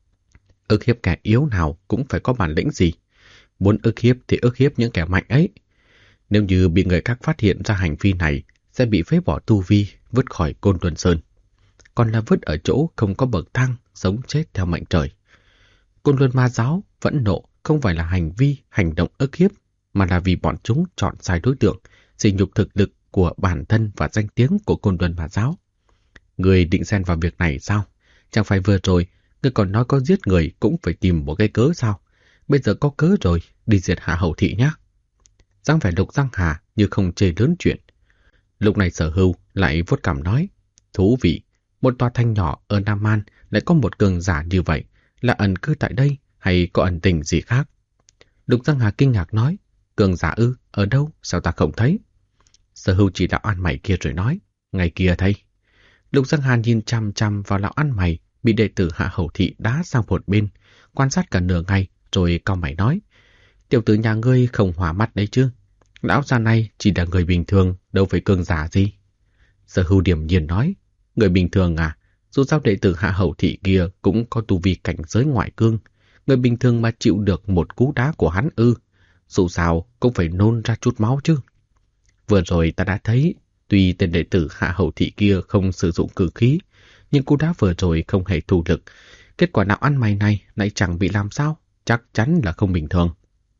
Ức hiếp kẻ yếu nào cũng phải có bản lĩnh gì. Muốn ức hiếp thì ức hiếp những kẻ mạnh ấy. Nếu như bị người khác phát hiện ra hành vi này, sẽ bị phế bỏ tu vi, vứt khỏi Côn Luân Sơn. Còn là vứt ở chỗ không có bậc thang, sống chết theo mệnh trời. Côn Luân Ma Giáo vẫn nộ không phải là hành vi, hành động ức hiếp, mà là vì bọn chúng chọn sai đối tượng, sỉ nhục thực lực của bản thân và danh tiếng của Côn Luân Ma Giáo. Người định xen vào việc này sao? Chẳng phải vừa rồi, người còn nói có giết người cũng phải tìm một cái cớ sao? Bây giờ có cớ rồi, đi diệt Hạ Hầu Thị nhé. Dáng vẻ Lục Giang Hà như không chê lớn chuyện. Lúc này Sở Hưu lại vuốt cằm nói, thú vị, một tòa thành nhỏ ở Nam Man lại có một cường giả như vậy, là ẩn cư tại đây hay có ẩn tình gì khác? Lục Giang Hà kinh ngạc nói, cường giả ư, ở đâu, sao ta không thấy? Sở Hưu chỉ lão ăn mày kia rồi nói, ngày kia thấy. Lục Giang Hà nhìn chăm chăm vào lão ăn mày bị đệ tử Hạ Hầu Thị đá sang một bên, quan sát cả nửa ngày rồi cau mày nói, tiểu tử nhà ngươi không hòa mắt đấy chứ? Lão già này chỉ là người bình thường, đâu phải cường giả gì. Sở Hưu điềm nhiên nói, người bình thường à? Dù sao đệ tử Hạ Hầu Thị kia cũng có tu vi cảnh giới ngoại cương, người bình thường mà chịu được một cú đá của hắn ư? Dù sao cũng phải nôn ra chút máu chứ. Vừa rồi ta đã thấy, tuy tên đệ tử Hạ Hầu Thị kia không sử dụng cử khí, nhưng cú đá vừa rồi không hề thủ lực. Kết quả nào ăn mày này lại chẳng bị làm sao, chắc chắn là không bình thường.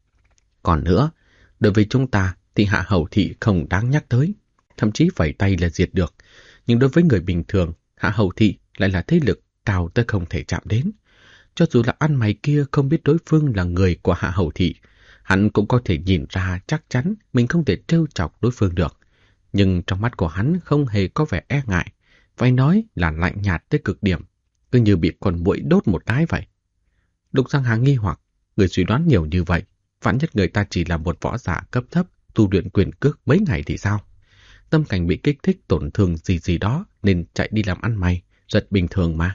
Còn nữa, đối với chúng ta thì Hạ Hầu Thị không đáng nhắc tới, thậm chí vẩy tay là diệt được. Nhưng đối với người bình thường, Hạ Hầu Thị lại là thế lực cao tới không thể chạm đến. Cho dù là ăn mày kia không biết đối phương là người của Hạ Hầu Thị, hắn cũng có thể nhìn ra chắc chắn mình không thể trêu chọc đối phương được. Nhưng trong mắt của hắn không hề có vẻ e ngại, phải nói là lạnh nhạt tới cực điểm, cứ như bị con muỗi đốt một cái vậy. Lục Giang Hà nghi hoặc, người suy đoán nhiều như vậy, vạn nhất người ta chỉ là một võ giả cấp thấp, tu luyện quyền cước mấy ngày thì sao? Tâm cảnh bị kích thích tổn thương gì đó nên chạy đi làm ăn mày, rất bình thường mà.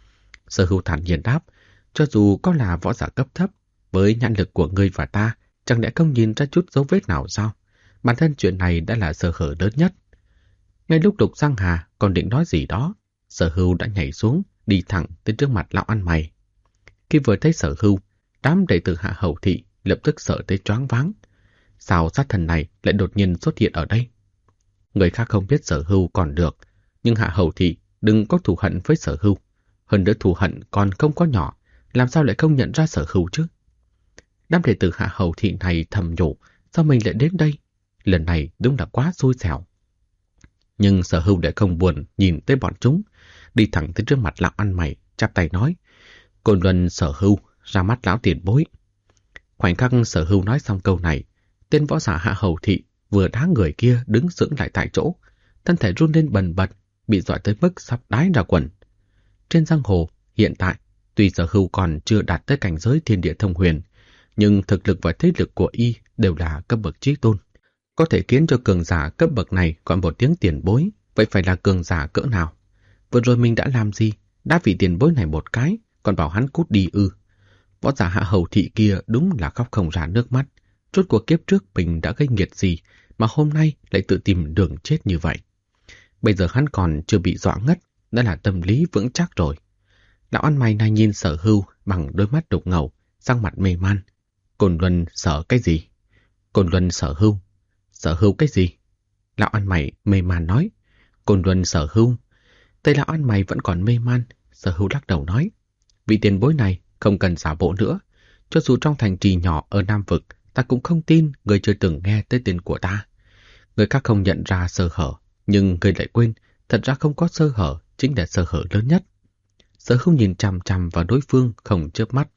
Sở Hưu thản nhiên đáp, cho dù có là võ giả cấp thấp, với nhãn lực của ngươi và ta, chẳng lẽ không nhìn ra chút dấu vết nào sao? Bản thân chuyện này đã là sơ hở lớn nhất. Ngay lúc Lục Giang Hà còn định nói gì đó, Sở Hưu đã nhảy xuống, đi thẳng tới trước mặt lão ăn mày. Khi vừa thấy Sở Hưu, đám đệ tử Hạ Hầu Thị lập tức sợ tới choáng váng. Sao sát thần này lại đột nhiên xuất hiện ở đây? Người khác không biết Sở Hưu còn được, nhưng Hạ Hầu Thị đừng có thù hận với Sở Hưu. Hơn nữa thù hận còn không có nhỏ, làm sao lại không nhận ra Sở Hưu chứ? Đám đệ tử Hạ Hầu Thị này thầm nhủ, sao mình lại đến đây? Lần này đúng là quá xui xẻo. Nhưng Sở Hưu lại không buồn nhìn tới bọn chúng, đi thẳng tới trước mặt lão ăn mày, chắp tay nói, Côn Luân Sở Hưu, ra mắt lão tiền bối. Khoảnh khắc Sở Hưu nói xong câu này, tên võ giả Hạ Hầu Thị vừa đá người kia đứng sững lại tại chỗ, thân thể run lên bần bật, bị dọa tới mức sắp đái ra quần. Trên giang hồ, hiện tại, tuy Sở Hưu còn chưa đạt tới cảnh giới thiên địa thông huyền, nhưng thực lực và thế lực của y đều là cấp bậc chí tôn. Có thể khiến cho cường giả cấp bậc này gọi một tiếng tiền bối, vậy phải là cường giả cỡ nào? Vừa rồi mình đã làm gì? Đã vị tiền bối này một cái, còn bảo hắn cút đi ư? Võ giả Hạ Hầu Thị kia đúng là khóc không ra nước mắt. Rốt cuộc kiếp trước mình đã gây nghiệt gì mà hôm nay lại tự tìm đường chết như vậy? Bây giờ hắn còn chưa bị dọa ngất, đã là tâm lý vững chắc rồi. Lão ăn mày này nhìn Sở Hưu bằng đôi mắt đục ngầu, sang mặt mê man. Côn Luân sợ cái gì? Côn Luân Sở Hưu. Sở Hưu cái gì? Lão ăn mày mê man nói. Côn Luân Sở Hưu. Tay lão ăn mày vẫn còn mê man, Sở Hưu lắc đầu nói. Vị tiền bối này không cần giả bộ nữa. Cho dù trong thành trì nhỏ ở Nam Vực, ta cũng không tin người chưa từng nghe tới tên của ta. Người khác không nhận ra sơ hở, nhưng người lại quên, thật ra không có sơ hở, chính là sơ hở lớn nhất. Sở Hưu nhìn chằm chằm vào đối phương không chớp mắt.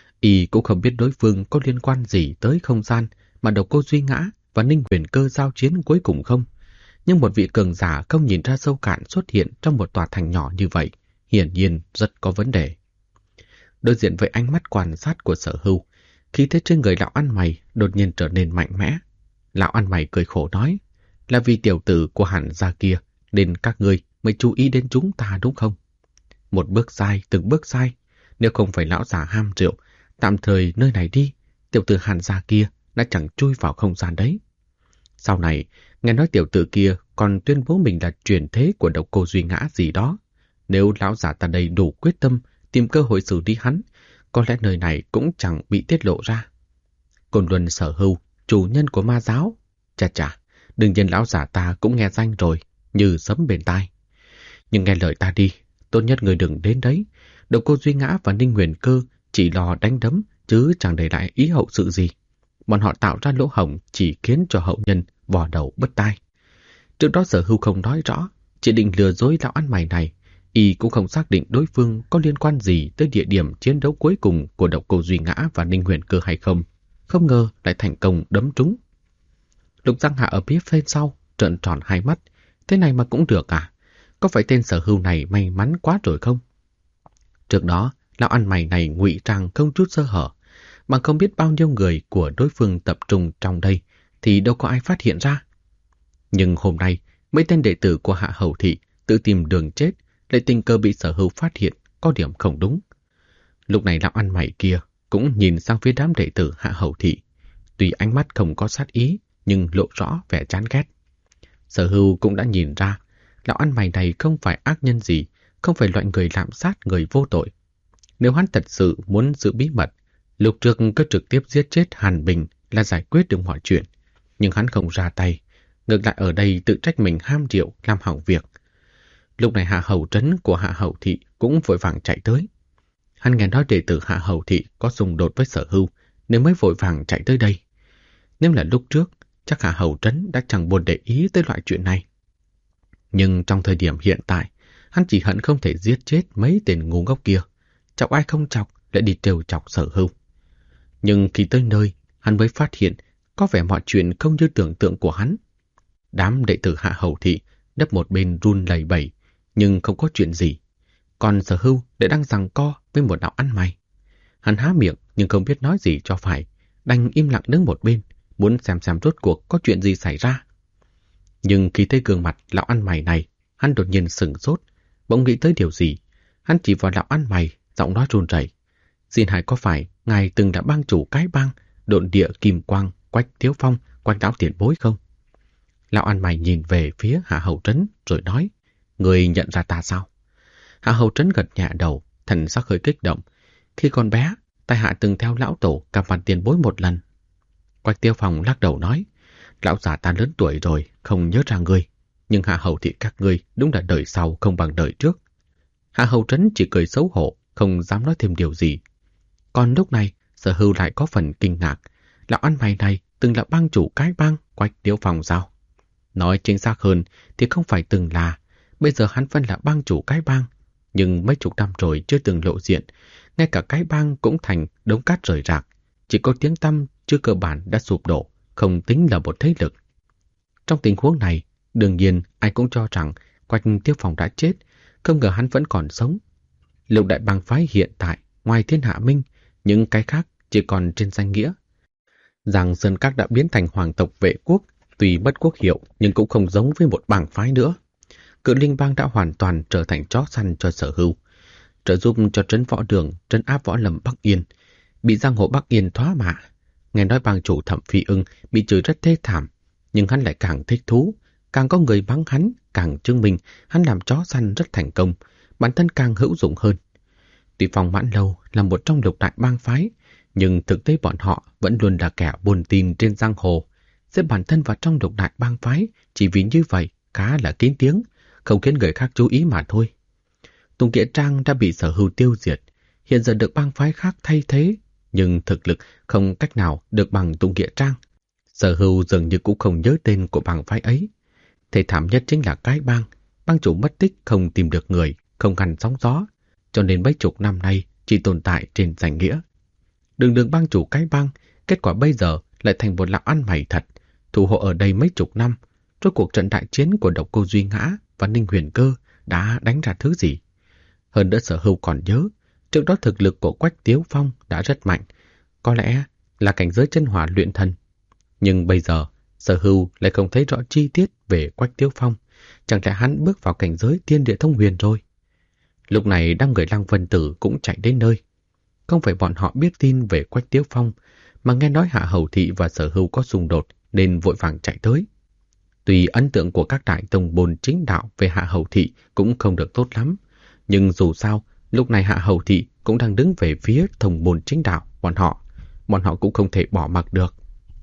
Y cũng không biết đối phương có liên quan gì tới không gian mà Độc Cô Duy Ngã và Ninh Huyền Cơ giao chiến cuối cùng không. Nhưng một vị cường giả không nhìn ra sâu cạn xuất hiện trong một tòa thành nhỏ như vậy, hiển nhiên rất có vấn đề. Đối diện với ánh mắt quan sát của Sở Hưu, khí thế trên người lão ăn mày đột nhiên trở nên mạnh mẽ. Lão ăn mày cười khổ nói, là vì tiểu tử của Hàn gia kia, nên các ngươi mới chú ý đến chúng ta đúng không? Một bước sai, từng bước sai. Nếu không phải lão già ham rượu, tạm thời nơi này đi, tiểu tử Hàn gia kia đã chẳng chui vào không gian đấy. Sau này, nghe nói tiểu tử kia còn tuyên bố mình là truyền thế của Độc Cô Duy Ngã gì đó. Nếu lão già ta đây đủ quyết tâm tìm cơ hội xử lý hắn, có lẽ nơi này cũng chẳng bị tiết lộ ra. Côn Luân Sở Hưu, chủ nhân của ma giáo. Chà chà, đương nhiên lão già ta cũng nghe danh rồi, như sấm bên tai. Nhưng nghe lời ta đi, tốt nhất người đừng đến đấy. Độc Cô Duy Ngã và Ninh Huyền Cơ chỉ lo đánh đấm, chứ chẳng để lại ý hậu sự gì. Bọn họ tạo ra lỗ hổng chỉ khiến cho hậu nhân vò đầu bứt tai. Trước đó Sở Hưu không nói rõ, chỉ định lừa dối lão ăn mày này. Y cũng không xác định đối phương có liên quan gì tới địa điểm chiến đấu cuối cùng của Độc Cô Duy Ngã và Ninh Huyền Cơ hay không. Không ngờ lại thành công đấm trúng. Lục Giang Hạ ở phía bên sau trợn tròn hai mắt. Thế này mà cũng được à? Có phải tên Sở Hưu này may mắn quá rồi không? Trước đó, lão ăn mày này ngụy trang không chút sơ hở, mà không biết bao nhiêu người của đối phương tập trung trong đây thì đâu có ai phát hiện ra. Nhưng hôm nay, mấy tên đệ tử của Hạ Hầu Thị tự tìm đường chết, lại tình cờ bị Sở Hưu phát hiện có điểm không đúng. Lúc này lão ăn mày kia cũng nhìn sang phía đám đệ tử Hạ Hầu Thị. Tuy ánh mắt không có sát ý, nhưng lộ rõ vẻ chán ghét. Sở Hưu cũng đã nhìn ra, lão ăn mày này không phải ác nhân gì, không phải loại người lạm sát người vô tội. Nếu hắn thật sự muốn giữ bí mật, lúc trước cứ trực tiếp giết chết Hàn Bình là giải quyết được mọi chuyện. Nhưng hắn không ra tay, ngược lại ở đây tự trách mình ham rượu làm hỏng việc. Lúc này Hạ Hầu Trấn của Hạ Hầu Thị cũng vội vàng chạy tới. Hắn nghe nói đệ tử Hạ Hầu Thị có xung đột với Sở Hưu nên mới vội vàng chạy tới đây. Nếu là lúc trước, chắc Hạ Hầu Trấn đã chẳng buồn để ý tới loại chuyện này. Nhưng trong thời điểm hiện tại, hắn chỉ hận không thể giết chết mấy tên ngu ngốc kia. Chọc ai không chọc lại đi trêu chọc Sở Hưu. Nhưng khi tới nơi, hắn mới phát hiện có vẻ mọi chuyện không như tưởng tượng của hắn. Đám đệ tử Hạ Hầu Thị nấp một bên run lẩy bẩy, nhưng không có chuyện gì. Còn Sở Hưu lại đang giằng co với một đạo ăn mày. Hắn há miệng nhưng không biết nói gì cho phải, đành im lặng đứng một bên, muốn xem rốt cuộc có chuyện gì xảy ra. Nhưng khi thấy gương mặt lão ăn mày này, hắn đột nhiên sửng sốt, bỗng nghĩ tới điều gì. Hắn chỉ vào lão ăn mày, giọng nói run rẩy. Xin hỏi có phải ngài từng là bang chủ cái bang Độn Địa Kim Quang, Quách Tiếu Phong, Quách lão tiền bối không? Lão ăn mày nhìn về phía Hạ Hầu Trấn rồi nói, người nhận ra ta sao? Hạ Hầu Trấn gật nhẹ đầu, thần sắc hơi kích động. Khi còn bé, tại hạ từng theo lão tổ gặp mặt tiền bối một lần. Quách Tiếu Phong lắc đầu nói, lão già ta lớn tuổi rồi, không nhớ ra ngươi. Nhưng Hạ Hầu thị các ngươi đúng là đời sau không bằng đời trước. Hạ Hầu Trấn chỉ cười xấu hổ, không dám nói thêm điều gì. Còn lúc này, Sở Hưu lại có phần kinh ngạc. Lão ăn mày này từng là bang chủ cái bang Quách Tiếu Phong sao? Nói chính xác hơn thì không phải từng là. Bây giờ hắn vẫn là bang chủ cái bang. Nhưng mấy chục năm rồi chưa từng lộ diện. Ngay cả cái bang cũng thành đống cát rời rạc. Chỉ có tiếng tăm chưa cơ bản đã sụp đổ, không tính là một thế lực. Trong tình huống này, đương nhiên ai cũng cho rằng Quách Tiếu Phong đã chết, không ngờ hắn vẫn còn sống. Lục đại bang phái hiện tại, ngoài Thiên Hạ Minh, những cái khác chỉ còn trên danh nghĩa. Giang Sơn Các đã biến thành hoàng tộc vệ quốc, tuy bất quốc hiệu nhưng cũng không giống với một bang phái nữa. Cự Linh Bang đã hoàn toàn trở thành chó săn cho Sở Hưu, trợ giúp cho trấn võ đường, trấn áp võ lâm Bắc Yên, bị giang hồ Bắc Yên thoá mạ. Nghe nói bang chủ Thẩm Phi Ưng bị chửi rất thê thảm, nhưng hắn lại càng thích thú, càng có người mắng hắn, càng chứng minh hắn làm chó săn rất thành công, bản thân càng hữu dụng hơn. Tuy Phong Mãn Lâu là một trong lục đại bang phái, nhưng thực tế bọn họ vẫn luôn là kẻ buồn tin trên giang hồ. Xếp bản thân vào trong lục đại bang phái chỉ vì như vậy khá là kín tiếng, không khiến người khác chú ý mà thôi. Tùng Nghĩa Trang đã bị Sở Hưu tiêu diệt, hiện giờ được bang phái khác thay thế, nhưng thực lực không cách nào được bằng Tùng Nghĩa Trang. Sở Hưu dường như cũng không nhớ tên của bang phái ấy. Thê thảm nhất chính là cái bang chủ mất tích không tìm được người, không ngăn sóng gió, cho nên mấy chục năm nay chỉ tồn tại trên danh nghĩa. Đường bang chủ cái bang, kết quả bây giờ lại thành một lão ăn mày thật, thủ hộ ở đây mấy chục năm. Rốt cuộc trận đại chiến của Độc Cô Duy Ngã và Ninh Huyền Cơ đã đánh ra thứ gì? Hơn nữa Sở Hưu còn nhớ, trước đó thực lực của Quách Tiếu Phong đã rất mạnh, có lẽ là cảnh giới chân hỏa luyện thần. Nhưng bây giờ, Sở Hưu lại không thấy rõ chi tiết về Quách Tiếu Phong, chẳng lẽ hắn bước vào cảnh giới thiên địa thông huyền rồi? Lúc này đám người Lăng Vân Tử cũng chạy đến nơi. Không phải bọn họ biết tin về Quách Tiếu Phong, mà nghe nói Hạ Hầu Thị và Sở Hưu có xung đột nên vội vàng chạy tới. Tuy ấn tượng của các đại tông môn chính đạo về Hạ Hầu Thị cũng không được tốt lắm, nhưng dù sao, lúc này Hạ Hầu Thị cũng đang đứng về phía tông môn chính đạo bọn họ cũng không thể bỏ mặc được.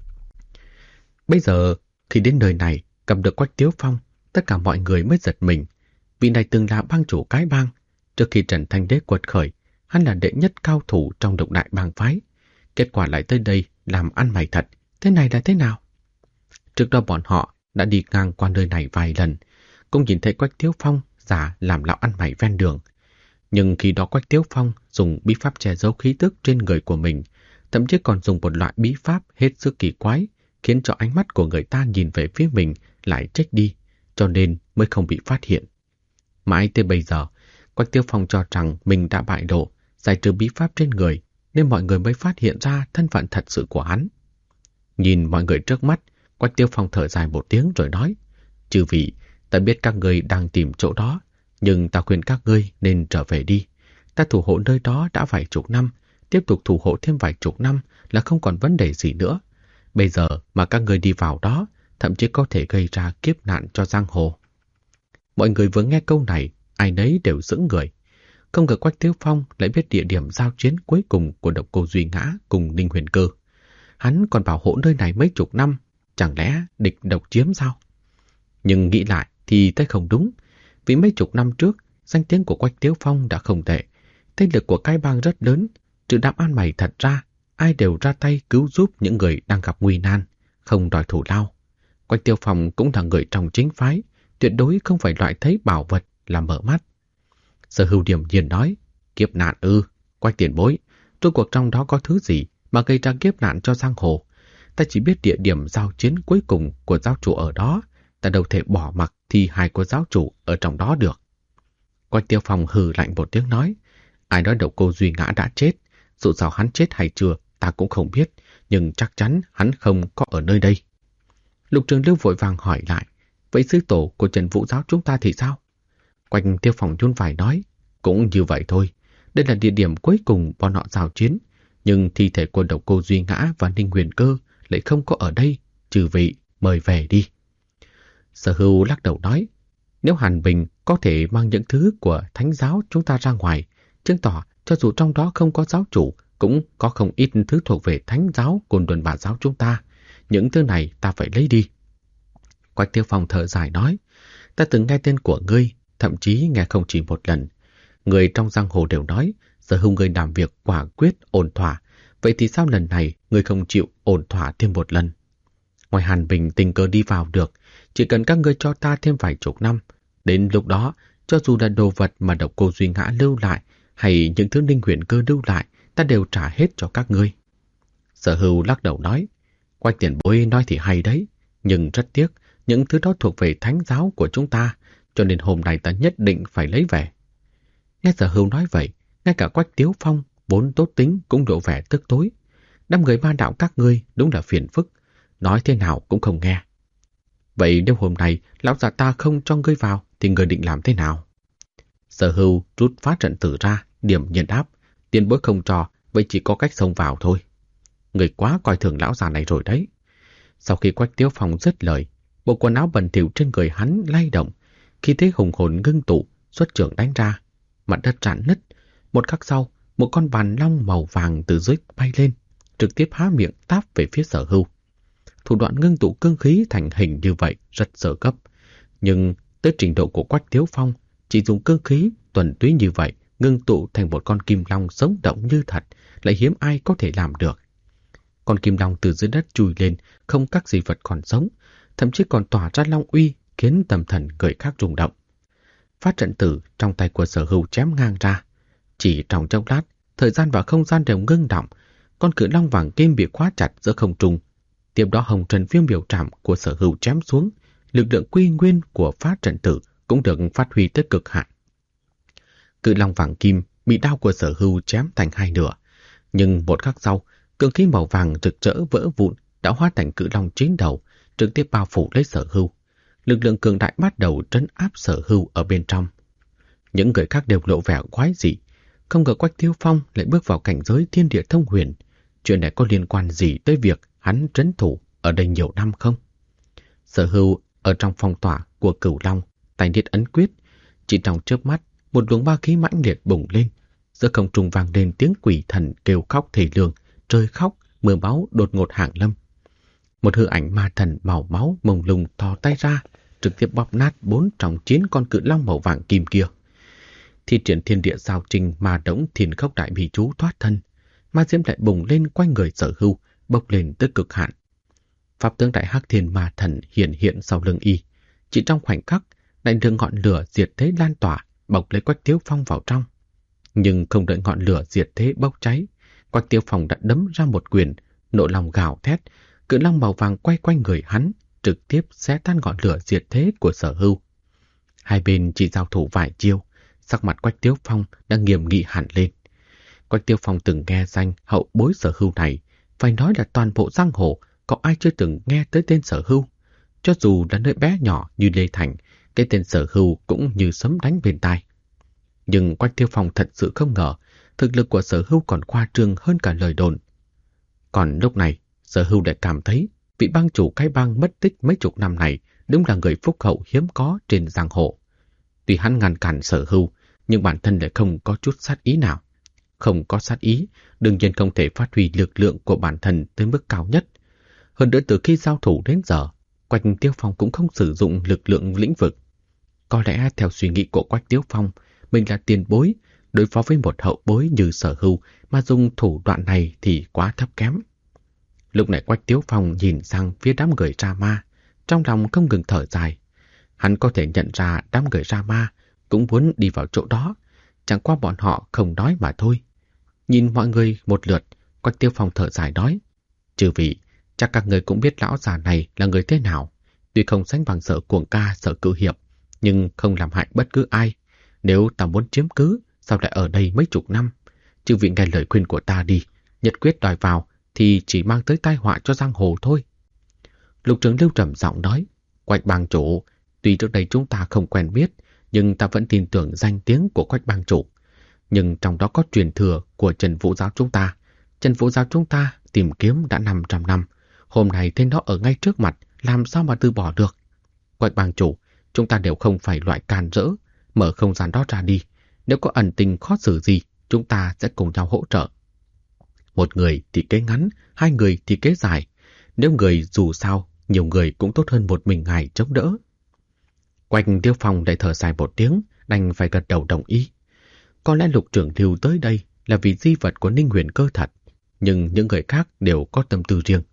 Bây giờ, khi đến nơi này, gặp được Quách Tiếu Phong, tất cả mọi người mới giật mình. Vị này từng là bang chủ cái bang. Trước khi Trần Thanh Đế quật khởi, hắn là đệ nhất cao thủ trong độc đại bang phái. Kết quả lại tới đây làm ăn mày thật. Thế này là thế nào? Trước đó bọn họ đã đi ngang qua nơi này vài lần, cũng nhìn thấy Quách Tiếu Phong giả làm lão ăn mày ven đường. Nhưng khi đó Quách Tiếu Phong dùng bí pháp che giấu khí tức trên người của mình, thậm chí còn dùng một loại bí pháp hết sức kỳ quái, khiến cho ánh mắt của người ta nhìn về phía mình lại trách đi, cho nên mới không bị phát hiện. Mãi tới bây giờ, Quách Tiếu Phong cho rằng mình đã bại lộ, giải trừ bí pháp trên người, nên mọi người mới phát hiện ra thân phận thật sự của hắn. Nhìn mọi người trước mắt, Quách Tiếu Phong thở dài một tiếng rồi nói, chư vị, ta biết các ngươi đang tìm chỗ đó, nhưng ta khuyên các ngươi nên trở về đi. Ta thủ hộ nơi đó đã vài chục năm, tiếp tục thủ hộ thêm vài chục năm là không còn vấn đề gì nữa. Bây giờ mà các ngươi đi vào đó, thậm chí có thể gây ra kiếp nạn cho giang hồ. Mọi người vừa nghe câu này, ai nấy đều sững người. Không ngờ Quách Tiếu Phong lại biết địa điểm giao chiến cuối cùng của Độc Cô Duy Ngã cùng Ninh Huyền Cơ. Hắn còn bảo hộ nơi này mấy chục năm, chẳng lẽ địch độc chiếm sao? Nhưng nghĩ lại thì thấy không đúng, vì mấy chục năm trước, danh tiếng của Quách Tiếu Phong đã không tệ, thế lực của cái bang rất lớn, trừ đám ăn mày thật ra, ai đều ra tay cứu giúp những người đang gặp nguy nan, không đòi thù lao. Quách Tiếu Phong cũng là người trong chính phái, tuyệt đối không phải loại thấy bảo vật là mở mắt. Sở Hưu điềm nhiên nói, kiếp nạn ư, Quách tiền bối, rốt cuộc trong đó có thứ gì mà gây ra kiếp nạn cho giang hồ? Ta chỉ biết địa điểm giao chiến cuối cùng của giáo chủ ở đó, ta đâu thể bỏ mặc thi hài của giáo chủ ở trong đó được. Quách Tiếu Phong hừ lạnh một tiếng nói, ai nói Độc Cô Duy Ngã đã chết, dù sao hắn chết hay chưa ta cũng không biết, nhưng chắc chắn hắn không có ở nơi đây. Lục Trường Lưu vội vàng hỏi lại, vậy sư tổ của Trần Vũ Giáo chúng ta thì sao? Quách Tiêu Phong nhún vai nói, cũng như vậy thôi. Đây là địa điểm cuối cùng bọn họ giao chiến, nhưng thi thể của Độc Cô Duy Ngã và Ninh Huyền Cơ lại không có ở đây. Chư vị, mời về đi. Sở Hưu lắc đầu nói, nếu Hàn Bình có thể mang những thứ của thánh giáo chúng ta ra ngoài, chứng tỏ cho dù trong đó không có giáo chủ, cũng có không ít thứ thuộc về thánh giáo Côn Luân Bà giáo chúng ta. Những thứ này ta phải lấy đi. Quách Tiêu Phong thở dài nói, ta từng nghe tên của ngươi, thậm chí nghe không chỉ một lần. Người trong giang hồ đều nói, Sở Hưu ngươi làm việc quả quyết, ổn thỏa. Vậy thì sao lần này ngươi không chịu ổn thỏa thêm một lần? Ngoài Hàn Bình tình cờ đi vào được, chỉ cần các ngươi cho ta thêm vài chục năm. Đến lúc đó, cho dù là đồ vật mà Độc Cô Duy Ngã lưu lại, hay những thứ Ninh Huyền Cơ lưu lại, ta đều trả hết cho các ngươi. Sở Hưu lắc đầu nói, Quách tiền bối nói thì hay đấy, nhưng rất tiếc, những thứ đó thuộc về thánh giáo của chúng ta, cho nên hôm nay ta nhất định phải lấy về. Nghe Sở Hưu nói vậy, ngay cả Quách Tiếu Phong, vốn tốt tính cũng lộ vẻ tức tối. Đám người ma đạo các ngươi đúng là phiền phức, nói thế nào cũng không nghe. Vậy nếu hôm nay lão già ta không cho ngươi vào thì ngươi định làm thế nào? Sở Hưu rút phá trận tử ra, điểm nhiên đáp, tiền bối không cho, vậy chỉ có cách xông vào thôi. Người quá coi thường lão già này rồi đấy. Sau khi Quách Tiếu Phong dứt lời, bộ quần áo bẩn thỉu trên người hắn lay động, khi thế hùng hồn ngưng tụ, xuất trưởng đánh ra, mặt đất rạn nứt. Một khắc sau, một con bàn long màu vàng từ dưới bay lên, trực tiếp há miệng táp về phía Sở Hưu. Thủ đoạn ngưng tụ cương khí thành hình như vậy rất sở cấp, nhưng tới trình độ của Quách Tiếu Phong, chỉ dùng cương khí thuần túy như vậy ngưng tụ thành một con kim long sống động như thật, lại hiếm ai có thể làm được. Con kim long từ dưới đất chui lên, không các gì vật còn sống, thậm chí còn tỏa ra long uy, khiến tâm thần người khác rung động. Phát trận tử trong tay của Sở Hưu chém ngang ra. Chỉ trong chốc lát, thời gian và không gian đều ngưng động, con cự long vàng kim bị khóa chặt giữa không trung. Tiếp đó hồng trần viêm biểu trảm của Sở Hưu chém xuống, lực lượng quy nguyên của phát trận tử cũng được phát huy tới cực hạn. Cự long vàng kim bị đao của Sở Hưu chém thành hai nửa, nhưng một khắc sau, cương khí màu vàng rực rỡ vỡ vụn đã hóa thành cự long chín đầu, trực tiếp bao phủ lấy Sở Hưu. Lực lượng cường đại bắt đầu trấn áp Sở Hưu ở bên trong. Những người khác đều lộ vẻ quái dị, không ngờ Quách Tiếu Phong lại bước vào cảnh giới thiên địa thông huyền. Chuyện này có liên quan gì tới việc hắn trấn thủ ở đây nhiều năm không? Sở Hưu ở trong phong tỏa của Cửu Long, tay niết ấn quyết, chỉ trong chớp mắt, một luồng ma khí mãnh liệt bùng lên, giữa không trung vang lên tiếng quỷ thần kêu khóc thê lương, trời khóc, mưa máu đột ngột hàng lâm. Một hư ảnh ma thần màu máu mông lung thò tay ra, trực tiếp bóp nát 4 trong 9 con cự long màu vàng kim kia. Thi triển thiên địa giao trình ma đống thiên khốc đại bì chú thoát thân, ma diễm lại bùng lên quanh người Sở Hưu, bốc lên tới cực hạn. Pháp tướng đại hắc thiên ma thần hiện sau lưng y, chỉ trong khoảnh khắc, đại đường ngọn lửa diệt thế lan tỏa, bọc lấy Quách Tiếu Phong vào trong. Nhưng không đợi ngọn lửa diệt thế bốc cháy, Quách Tiếu Phong đã đấm ra một quyền, nộ lòng gào thét, cự long màu vàng quay quanh người hắn, trực tiếp xé tan ngọn lửa diệt thế của Sở Hưu. Hai bên chỉ giao thủ vài chiêu, sắc mặt Quách Tiếu Phong đã nghiêm nghị hẳn lên. Quách Tiếu Phong từng nghe danh hậu bối Sở Hưu này, phải nói là toàn bộ giang hồ có ai chưa từng nghe tới tên Sở Hưu. Cho dù là nơi bé nhỏ như Lê Thành, cái tên Sở Hưu cũng như sấm đánh bên tai. Nhưng Quách Tiếu Phong thật sự không ngờ, thực lực của Sở Hưu còn khoa trương hơn cả lời đồn. Còn lúc này, Sở Hưu lại cảm thấy vị bang chủ cái bang mất tích mấy chục năm này đúng là người phúc hậu hiếm có trên giang hồ. Tuy hắn ngăn cản Sở Hưu, nhưng bản thân lại không có chút sát ý nào. Không có sát ý, đương nhiên không thể phát huy lực lượng của bản thân tới mức cao nhất. Hơn nữa từ khi giao thủ đến giờ, Quách Tiếu Phong cũng không sử dụng lực lượng lĩnh vực. Có lẽ theo suy nghĩ của Quách Tiếu Phong, mình là tiền bối, đối phó với một hậu bối như Sở Hưu mà dùng thủ đoạn này thì quá thấp kém. Lúc này Quách Tiếu Phong nhìn sang phía đám người Ra Ma, trong lòng không ngừng thở dài. Hắn có thể nhận ra đám người Ra Ma cũng muốn đi vào chỗ đó, chẳng qua bọn họ không nói mà thôi. Nhìn mọi người một lượt, Quách Tiếu Phong thở dài nói, chư vị, chắc các người cũng biết lão già này là người thế nào. Tuy không sánh bằng Sở Cuồng Ca, Sở Cự Hiệp, nhưng không làm hại bất cứ ai. Nếu ta muốn chiếm cứ, sao lại ở đây mấy chục năm? Chư vị nghe lời khuyên của ta đi, nhất quyết đòi vào, thì chỉ mang tới tai họa cho giang hồ thôi. Lục Trường Lưu trầm giọng nói, Quách bang chủ, tuy trước đây chúng ta không quen biết, nhưng ta vẫn tin tưởng danh tiếng của Quách bang chủ. Nhưng trong đó có truyền thừa của Trần Vũ Giáo chúng ta. Trần Vũ Giáo chúng ta tìm kiếm đã 500 năm. Hôm nay thấy nó ở ngay trước mặt, làm sao mà từ bỏ được. Quách bang chủ, chúng ta đều không phải loại càn rỡ, mở không gian đó ra đi. Nếu có ẩn tình khó xử gì, chúng ta sẽ cùng nhau hỗ trợ. Một người thì kế ngắn, hai người thì kế dài. Nếu người dù sao, nhiều người cũng tốt hơn một mình ngài chống đỡ. Quách Tiêu Phong lại thở dài một tiếng, đành phải gật đầu đồng ý. Có lẽ Lục Trường Lưu tới đây là vì di vật của Ninh Huyền Cơ thật, nhưng những người khác đều có tâm tư riêng.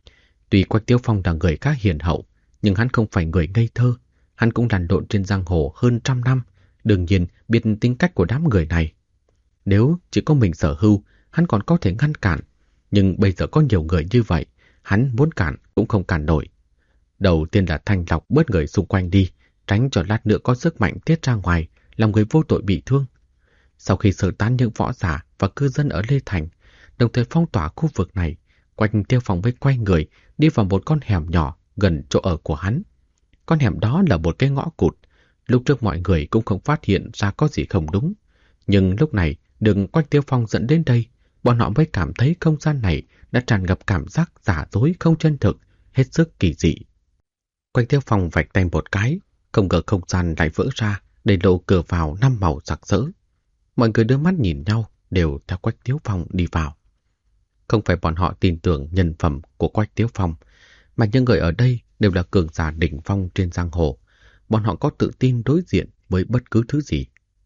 Tuy Quách Tiêu Phong là người khá hiền hậu, nhưng hắn không phải người ngây thơ. Hắn cũng lăn lộn trên giang hồ hơn 100 năm, đương nhiên biết tính cách của đám người này. Nếu chỉ có mình Sở Hưu, hắn còn có thể ngăn cản, nhưng bây giờ có nhiều người như vậy, hắn muốn cản cũng không cản nổi. Đầu tiên là thanh lọc bớt người xung quanh đi, tránh cho lát nữa có sức mạnh tiết ra ngoài, làm người vô tội bị thương. Sau khi sơ tán những võ giả và cư dân ở Lê Thành, đồng thời phong tỏa khu vực này, Quách Tiêu Phong mới quay người đi vào một con hẻm nhỏ gần chỗ ở của hắn. Con hẻm đó là một cái ngõ cụt. Lúc trước mọi người cũng không phát hiện ra có gì không đúng. Nhưng lúc này được Quách Tiêu Phong dẫn đến đây, bọn họ mới cảm thấy không gian này đã tràn ngập cảm giác giả dối không chân thực, hết sức kỳ dị. Quách Tiêu Phong vạch tay một cái, không ngờ không gian lại vỡ ra để lộ cửa vào 5 màu rực rỡ. Mọi người đưa mắt nhìn nhau, đều theo Quách Tiêu Phong đi vào. Không phải bọn họ tin tưởng nhân phẩm của Quách Tiêu Phong, mà những người ở đây đều là cường giả đỉnh phong trên giang hồ. Bọn họ có tự tin đối diện với bất cứ thứ gì.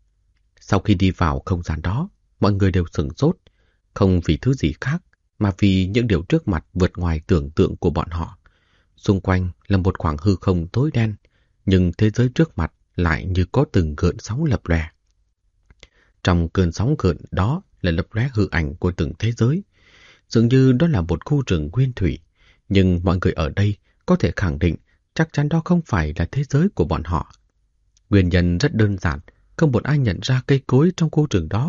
Sau khi đi vào không gian đó, mọi người đều sửng sốt, không vì thứ gì khác, mà vì những điều trước mặt vượt ngoài tưởng tượng của bọn họ. Xung quanh là một khoảng hư không tối đen, nhưng thế giới trước mặt lại như có từng gợn sóng lập lòe. Trong cơn sóng gợn đó là lập lóe hư ảnh của từng thế giới. Dường như đó là một khu rừng nguyên thủy, nhưng mọi người ở đây có thể khẳng định chắc chắn đó không phải là thế giới của bọn họ. Nguyên nhân rất đơn giản, không một ai nhận ra cây cối trong khu rừng đó.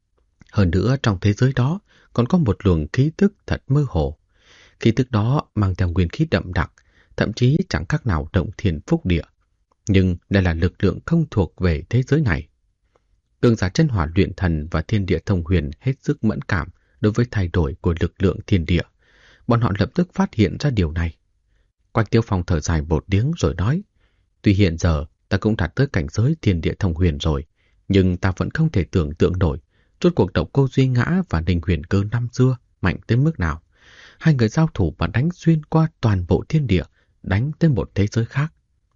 Hơn nữa trong thế giới đó còn có một luồng khí tức thật mơ hồ. Khí tức đó mang theo nguyên khí đậm đặc, thậm chí chẳng khác nào động thiên phúc địa. Nhưng đây là lực lượng không thuộc về thế giới này. Cường giả chân hỏa luyện thần và thiên địa thông huyền hết sức mẫn cảm đối với thay đổi của lực lượng thiên địa. Bọn họ lập tức phát hiện ra điều này. Quách Tiêu Phong thở dài một tiếng rồi nói, tuy hiện giờ ta cũng đạt tới cảnh giới thiên địa thông huyền rồi, nhưng ta vẫn không thể tưởng tượng nổi rốt cuộc Độc Cô Duy Ngã và Ninh Huyền Cơ năm xưa mạnh tới mức nào. Hai người giao thủ và đánh xuyên qua toàn bộ thiên địa, đánh tới một thế giới khác.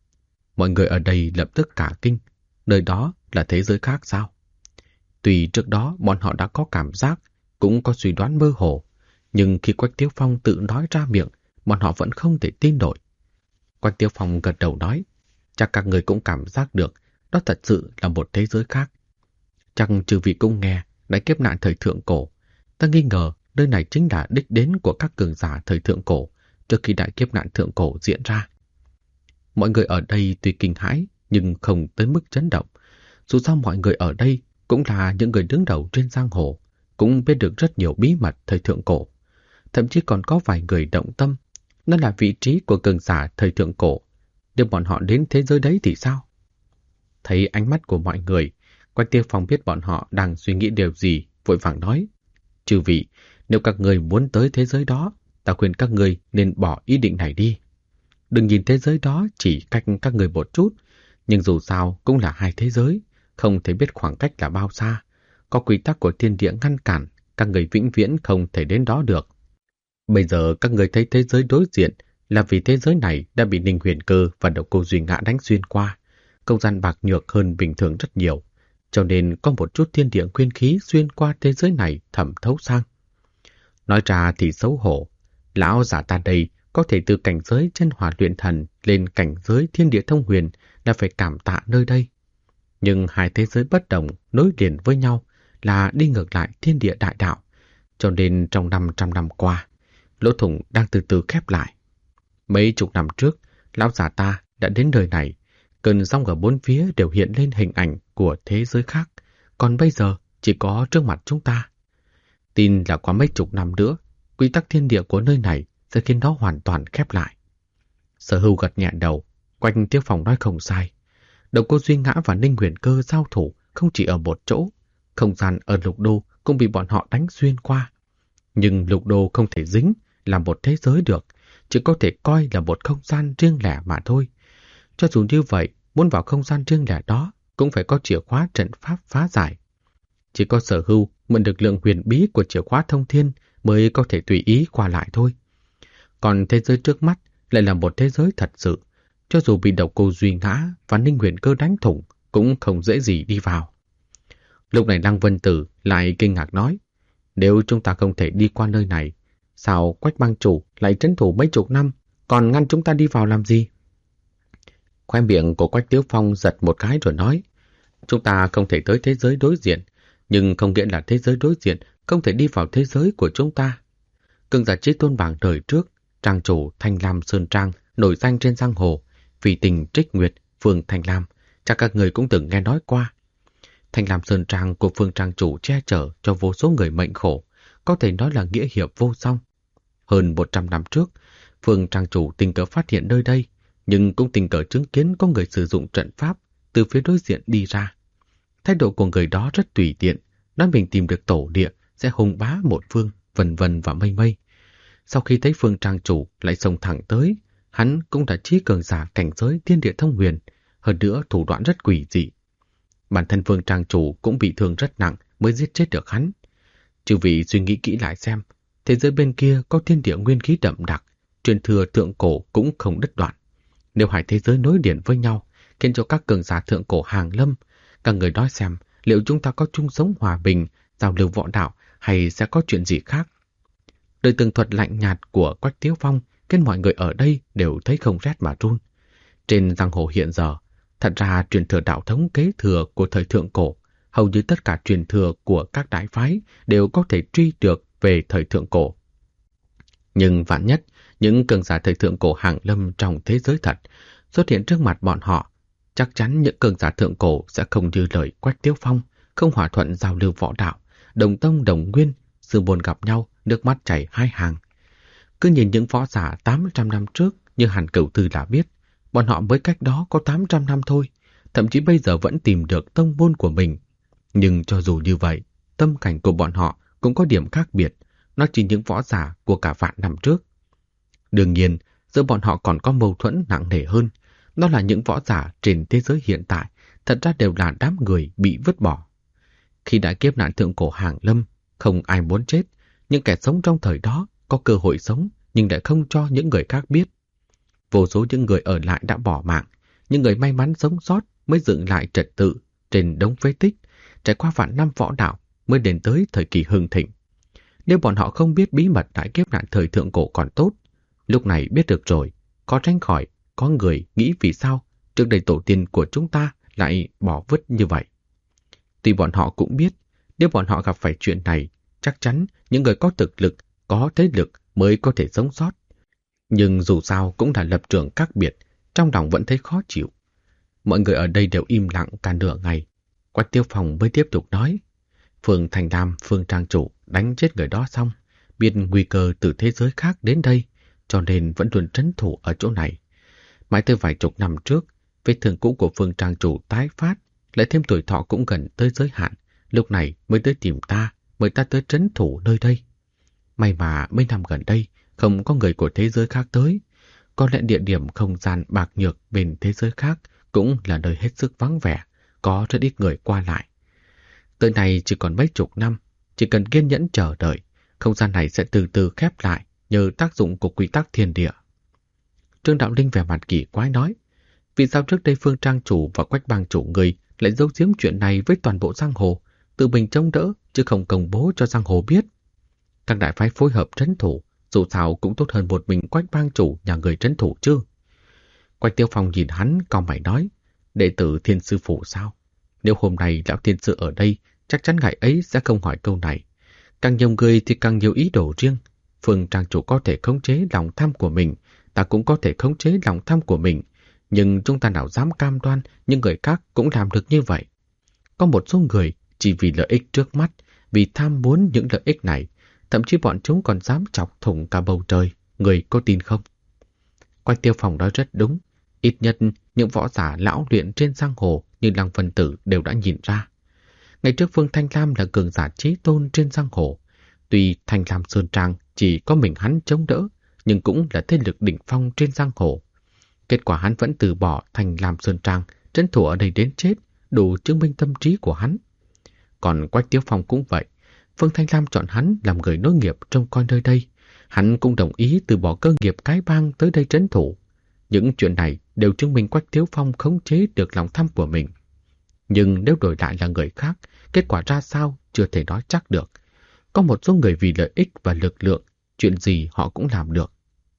Mọi người ở đây lập tức cả kinh, nơi đó là thế giới khác sao? Tuy trước đó bọn họ đã có cảm giác, cũng có suy đoán mơ hồ, nhưng khi Quách Tiêu Phong tự nói ra miệng, bọn họ vẫn không thể tin nổi. Quách Tiêu Phong gật đầu nói, chắc các người cũng cảm giác được, đó thật sự là một thế giới khác. Chắc trừ vị cũng nghe, đại kiếp nạn thời thượng cổ. Ta nghi ngờ nơi này chính là đích đến của các cường giả thời thượng cổ, trước khi đại kiếp nạn thượng cổ diễn ra. Mọi người ở đây tuy kinh hãi, nhưng không tới mức chấn động. Dù sao mọi người ở đây cũng là những người đứng đầu trên giang hồ, cũng biết được rất nhiều bí mật thời thượng cổ. Thậm chí còn có vài người động tâm, nó là vị trí của cường giả thời thượng cổ. Nếu bọn họ đến thế giới đấy thì sao? Thấy ánh mắt của mọi người, Quách Tiêu Phong biết bọn họ đang suy nghĩ điều gì, vội vàng nói. Chư vị, nếu các người muốn tới thế giới đó, ta khuyên các người nên bỏ ý định này đi. Đừng nhìn thế giới đó chỉ cách các người một chút, nhưng dù sao cũng là hai thế giới, không thể biết khoảng cách là bao xa. Có quy tắc của thiên địa ngăn cản, các người vĩnh viễn không thể đến đó được. Bây giờ các người thấy thế giới đối diện là vì thế giới này đã bị Ninh Huyền Cơ và Độc Cô Duy Ngã đánh xuyên qua. Không gian bạc nhược hơn bình thường rất nhiều, cho nên có một chút thiên địa nguyên khí xuyên qua thế giới này thẩm thấu sang. Nói ra thì xấu hổ, lão giả ta đây có thể từ cảnh giới chân hỏa luyện thần lên cảnh giới thiên địa thông huyền là phải cảm tạ nơi đây. Nhưng hai thế giới bất đồng nối liền với nhau là đi ngược lại thiên địa đại đạo, cho nên trong 500 năm qua, lỗ thủng đang từ từ khép lại. Mấy chục năm trước, lão giả ta đã đến nơi này, cơn sóng ở bốn phía đều hiện lên hình ảnh của thế giới khác, còn bây giờ chỉ có trước mặt chúng ta. Tin là qua mấy chục năm nữa, quy tắc thiên địa của nơi này sẽ khiến nó hoàn toàn khép lại. Sở Hưu gật nhẹ đầu, Quách Tiếu Phong nói không sai. Độc Cô Duy Ngã và Ninh Huyền Cơ giao thủ không chỉ ở một chỗ, không gian ở Lục Đô cũng bị bọn họ đánh xuyên qua. Nhưng Lục Đô không thể dính là một thế giới được, chỉ có thể coi là một không gian riêng lẻ mà thôi. Cho dù như vậy, muốn vào không gian riêng lẻ đó cũng phải có chìa khóa trận pháp phá giải. Chỉ có Sở Hưu mượn lực lượng huyền bí của chìa khóa thông thiên mới có thể tùy ý qua lại thôi. Còn thế giới trước mắt lại là một thế giới thật sự, cho dù bị Độc Cô Duy Ngã và Ninh Huyền Cơ đánh thủng cũng không dễ gì đi vào. Lúc này Lăng Vân Tử lại kinh ngạc nói, nếu chúng ta không thể đi qua nơi này, sao Quách bang chủ lại trấn thủ mấy chục năm, còn ngăn chúng ta đi vào làm gì? Khoe miệng của Quách Tiếu Phong giật một cái rồi nói, chúng ta không thể tới thế giới đối diện, nhưng không nghĩa là thế giới đối diện không thể đi vào thế giới của chúng ta. Cường giả Chí Tôn bảng đời trước, trang chủ Thanh Lam Sơn Trang nổi danh trên giang hồ, vì tình Trích Nguyệt, Phương Thanh Lam, chắc các người cũng từng nghe nói qua. Thanh Lam Sơn Trang của Phương trang chủ che chở cho vô số người mệnh khổ, có thể nói là nghĩa hiệp vô song. Hơn 100 năm trước, Phương trang chủ tình cờ phát hiện nơi đây, nhưng cũng tình cờ chứng kiến có người sử dụng trận pháp từ phía đối diện đi ra. Thái độ của người đó rất tùy tiện, nói mình tìm được tổ địa sẽ hùng bá một phương, vân vân và mây mây. Sau khi thấy Phương trang chủ lại xông thẳng tới, hắn cũng đã chí cường giả cảnh giới thiên địa thông huyền, hơn nữa thủ đoạn rất quỷ dị. Bản thân Phương trang chủ cũng bị thương rất nặng mới giết chết được hắn. Chư vị suy nghĩ kỹ lại xem, thế giới bên kia có thiên địa nguyên khí đậm đặc, truyền thừa thượng cổ cũng không đứt đoạn. Nếu hai thế giới nối liền với nhau, khiến cho các cường giả thượng cổ hàng lâm, các người nói xem liệu chúng ta có chung sống hòa bình, giao lưu võ đạo hay sẽ có chuyện gì khác? Lời tường thuật lạnh nhạt của Quách Tiếu Phong khiến mọi người ở đây đều thấy không rét mà run. Trên giang hồ hiện giờ, thật ra truyền thừa đạo thống kế thừa của thời thượng cổ, hầu như tất cả truyền thừa của các đại phái đều có thể truy được về thời thượng cổ. Nhưng vạn nhất, những cường giả thời thượng cổ hàng lâm trong thế giới thật xuất hiện trước mặt bọn họ, chắc chắn những cường giả thượng cổ sẽ không như lời Quách Tiếu Phong, không hòa thuận giao lưu võ đạo, đồng tông đồng nguyên, sư môn gặp nhau, nước mắt chảy hai hàng. Cứ nhìn những võ giả 800 năm trước như Hàn Cửu Tư đã biết, bọn họ mới cách đó có 800 năm thôi, thậm chí bây giờ vẫn tìm được tông môn của mình. Nhưng cho dù như vậy, tâm cảnh của bọn họ cũng có điểm khác biệt, nó chỉ những võ giả của cả vạn năm trước. Đương nhiên, giữa bọn họ còn có mâu thuẫn nặng nề hơn, đó là những võ giả trên thế giới hiện tại thật ra đều là đám người bị vứt bỏ. Khi đại kiếp nạn thượng cổ hàng lâm, không ai muốn chết, những kẻ sống trong thời đó có cơ hội sống nhưng lại không cho những người khác biết. Vô số những người ở lại đã bỏ mạng, những người may mắn sống sót mới dựng lại trật tự trên đống phế tích, trải qua vạn năm võ đạo mới đến tới thời kỳ hưng thịnh. Nếu bọn họ không biết bí mật đại kiếp nạn thời thượng cổ còn tốt, lúc này biết được rồi, có tránh khỏi, có người nghĩ vì sao trước đây tổ tiên của chúng ta lại bỏ vứt như vậy. Tuy bọn họ cũng biết, nếu bọn họ gặp phải chuyện này, chắc chắn những người có thực lực, có thế lực mới có thể sống sót. Nhưng dù sao cũng là lập trường khác biệt, trong lòng vẫn thấy khó chịu. Mọi người ở đây đều im lặng cả nửa ngày. Quách Tiếu Phong mới tiếp tục nói, Phương Thành Nam, Phương trang chủ đánh chết người đó xong, biết nguy cơ từ thế giới khác đến đây, cho nên vẫn luôn trấn thủ ở chỗ này. Mãi tới vài chục năm trước, vết thương cũ của Phương trang chủ tái phát, lại thêm tuổi thọ cũng gần tới giới hạn, lúc này mới tới tìm ta, mời ta tới trấn thủ nơi đây. May mà mấy năm gần đây, không có người của thế giới khác tới. Có lẽ địa điểm không gian bạc nhược bên thế giới khác cũng là nơi hết sức vắng vẻ, có rất ít người qua lại. Tới này chỉ còn mấy chục năm, chỉ cần kiên nhẫn chờ đợi, không gian này sẽ từ từ khép lại nhờ tác dụng của quy tắc thiên địa. Trương Đạo Linh vẻ mặt kỳ quái nói, vì sao trước đây Phương trang chủ và Quách bang chủ người lại giấu giếm chuyện này với toàn bộ giang hồ, tự mình chống đỡ chứ không công bố cho giang hồ biết? Các đại phái phối hợp trấn thủ, dù sao cũng tốt hơn một mình Quách bang chủ nhà người trấn thủ chứ. Quách Tiếu Phong nhìn hắn cau mày nói, đệ tử Thiên sư phụ sao? Nếu hôm nay lão thiên sư ở đây, chắc chắn ngày ấy sẽ không hỏi câu này. Càng nhiều người thì càng nhiều ý đồ riêng. Phương trang chủ có thể khống chế lòng tham của mình, ta cũng có thể khống chế lòng tham của mình, nhưng chúng ta nào dám cam đoan những người khác cũng làm được như vậy. Có một số người chỉ vì lợi ích trước mắt, vì tham muốn những lợi ích này, thậm chí bọn chúng còn dám chọc thủng cả bầu trời, người có tin không? Quách Tiêu Phong nói rất đúng, ít nhất những võ giả lão luyện trên giang hồ như Lăng Vân Tử đều đã nhìn ra. Ngày trước Phương Thanh Lam là cường giả chí tôn trên giang hồ, tuy Thanh Lam Sơn Trang chỉ có mình hắn chống đỡ, nhưng cũng là thế lực đỉnh phong trên giang hồ. Kết quả hắn vẫn từ bỏ Thanh Lam Sơn Trang, trấn thủ ở đây đến chết, đủ chứng minh tâm trí của hắn. Còn Quách Tiêu Phong cũng vậy, Phương Thanh Lam chọn hắn làm người nối nghiệp trông coi nơi đây. Hắn cũng đồng ý từ bỏ cơ nghiệp cái bang tới đây trấn thủ. Những chuyện này đều chứng minh Quách Tiêu Phong khống chế được lòng tham của mình. Nhưng nếu đổi lại là người khác, kết quả ra sao chưa thể nói chắc được. Có một số người vì lợi ích và lực lượng, chuyện gì họ cũng làm được.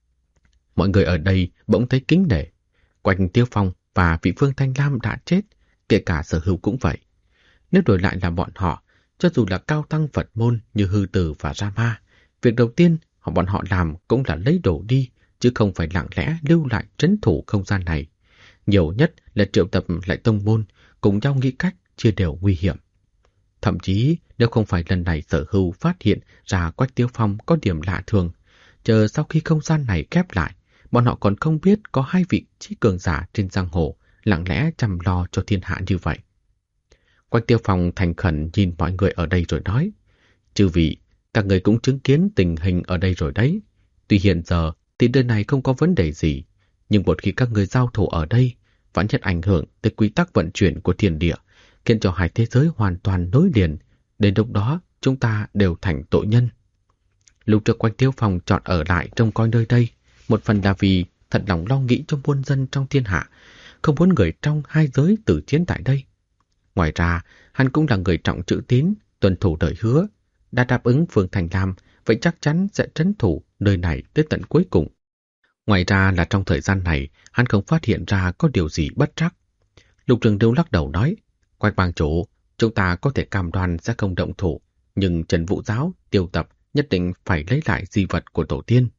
Mọi người ở đây bỗng thấy kính nể. Quách Tiêu Phong và vị Phương Thanh Lam đã chết, kể cả Sở Hưu cũng vậy. Nếu đổi lại là bọn họ, cho dù là cao tăng Phật môn như Hư Tử và Rama, việc đầu tiên bọn họ làm cũng là lấy đồ đi, chứ không phải lặng lẽ lưu lại trấn thủ không gian này. Nhiều nhất là triệu tập lại tông môn, cùng nhau nghĩ cách chia đều nguy hiểm. Thậm chí nếu không phải lần này Sở Hưu phát hiện ra Quách Tiêu Phong có điểm lạ thường, chờ sau khi không gian này khép lại, bọn họ còn không biết có hai vị trí cường giả trên giang hồ lặng lẽ chăm lo cho thiên hạ như vậy. Quách Tiêu Phong thành khẩn nhìn mọi người ở đây rồi nói, chư vị, các người cũng chứng kiến tình hình ở đây rồi đấy. Tuy hiện giờ thì nơi này không có vấn đề gì, nhưng một khi các người giao thủ ở đây, vẫn nhất ảnh hưởng tới quy tắc vận chuyển của thiên địa, khiến cho hai thế giới hoàn toàn nối liền. Đến lúc đó, chúng ta đều thành tội nhân. Lúc trước Quách Tiêu Phong chọn ở lại trông coi nơi đây, một phần là vì thật lòng lo nghĩ cho muôn dân trong thiên hạ, không muốn người trong hai giới tử chiến tại đây. Ngoài ra, hắn cũng là người trọng chữ tín, tuân thủ lời hứa. Đã đáp ứng Phương Thanh Lam, vậy chắc chắn sẽ trấn thủ nơi này tới tận cuối cùng. Ngoài ra là trong thời gian này, hắn không phát hiện ra có điều gì bất trắc. Lục Trường Lưu lắc đầu nói, Quách bang chủ, chúng ta có thể cam đoan sẽ không động thủ, nhưng Trần Vũ Giáo, Tiêu Tập nhất định phải lấy lại di vật của tổ tiên.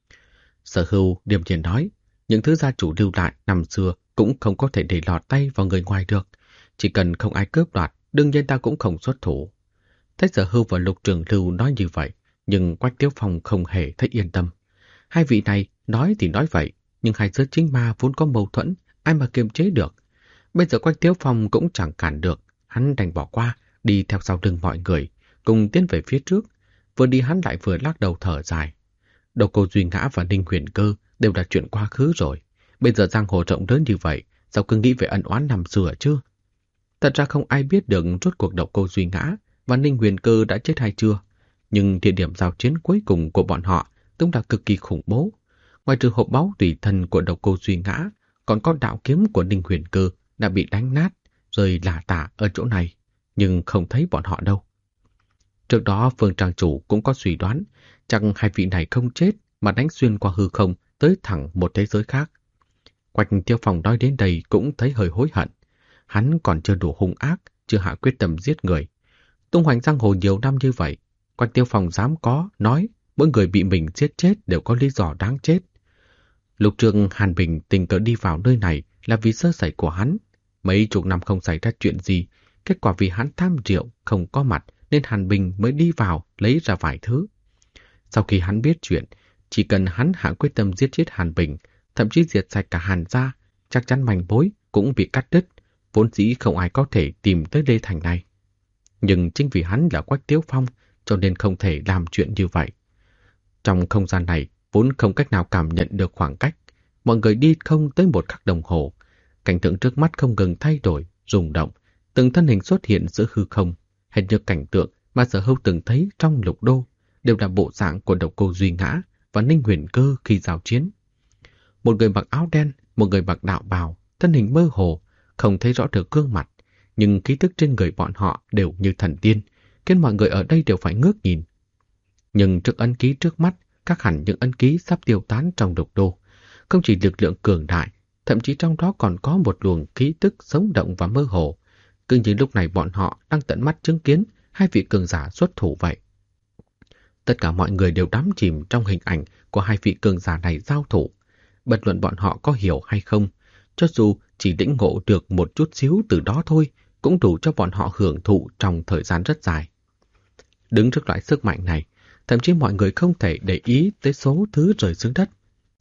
Sở Hưu điềm nhiên nói, những thứ gia chủ lưu lại năm xưa cũng không có thể để lọt tay vào người ngoài được. Chỉ cần không ai cướp đoạt, đương nhiên ta cũng không xuất thủ. Thấy Sở Hưu và Lục Trường Lưu nói như vậy, nhưng Quách Tiêu Phong không hề thấy yên tâm. Hai vị này nói thì nói vậy, nhưng hai giới chính ma vốn có mâu thuẫn, ai mà kiềm chế được. Bây giờ Quách Tiêu Phong cũng chẳng cản được, hắn đành bỏ qua, đi theo sau lưng mọi người, cùng tiến về phía trước. Vừa đi hắn lại vừa lắc đầu thở dài. Đầu Cô Duy Ngã và Ninh Huyền Cơ đều là chuyện quá khứ rồi. Bây giờ giang hồ rộng lớn như vậy, sao cứ nghĩ về ân oán năm xưa chứ? Thật ra không ai biết được rốt cuộc Độc Cô Duy Ngã và Ninh Huyền Cơ đã chết hay chưa. Nhưng địa điểm giao chiến cuối cùng của bọn họ cũng là cực kỳ khủng bố. Ngoài trừ hộp báu tùy thân của Độc Cô Duy Ngã, còn có đạo kiếm của Ninh Huyền Cơ đã bị đánh nát, rơi lả tả ở chỗ này, nhưng không thấy bọn họ đâu. Trước đó Phương Trang Chủ cũng có suy đoán, chắc hai vị này không chết mà đánh xuyên qua hư không tới thẳng một thế giới khác. Quách Tiêu Phong nói đến đây cũng thấy hơi hối hận. Hắn còn chưa đủ hung ác, chưa hạ quyết tâm giết người. Tung hoành giang hồ nhiều năm như vậy, Quách Tiêu Phong dám có, nói mỗi người bị mình giết chết đều có lý do đáng chết. Lục Trường Hàn Bình tình cờ đi vào nơi này là vì sơ sẩy của hắn. Mấy chục năm không xảy ra chuyện gì, kết quả vì hắn tham rượu không có mặt nên Hàn Bình mới đi vào lấy ra vài thứ. Sau khi hắn biết chuyện, chỉ cần hắn hạ quyết tâm giết chết Hàn Bình, thậm chí diệt sạch cả Hàn gia, chắc chắn manh mối cũng bị cắt đứt, vốn dĩ không ai có thể tìm tới Lê Thành này. Nhưng chính vì hắn là Quách Tiếu Phong, cho nên không thể làm chuyện như vậy. Trong không gian này, vốn không cách nào cảm nhận được khoảng cách. Mọi người đi không tới một khắc đồng hồ. Cảnh tượng trước mắt không ngừng thay đổi, rung động. Từng thân hình xuất hiện giữa hư không. Hệt như cảnh tượng mà Sở Hưu từng thấy trong Lục Đô, đều là bộ dạng của Độc Cô Duy Ngã và Ninh Huyền Cơ khi giao chiến. Một người mặc áo đen, một người mặc đạo bào, thân hình mơ hồ, không thấy rõ được gương mặt, nhưng khí tức trên người bọn họ đều như thần tiên, khiến mọi người ở đây đều phải ngước nhìn. Nhưng trước ấn ký trước mắt, khác hẳn những ấn ký sắp tiêu tán trong Độc Đô. Không chỉ lực lượng cường đại, thậm chí trong đó còn có một luồng khí tức sống động và mơ hồ. Cứ như lúc này bọn họ đang tận mắt chứng kiến hai vị cường giả xuất thủ vậy. Tất cả mọi người đều đắm chìm trong hình ảnh của hai vị cường giả này giao thủ. Bất luận bọn họ có hiểu hay không, cho dù chỉ lĩnh ngộ được một chút xíu từ đó thôi, cũng đủ cho bọn họ hưởng thụ trong thời gian rất dài. Đứng trước loại sức mạnh này, thậm chí mọi người không thể để ý tới số thứ rơi xuống đất.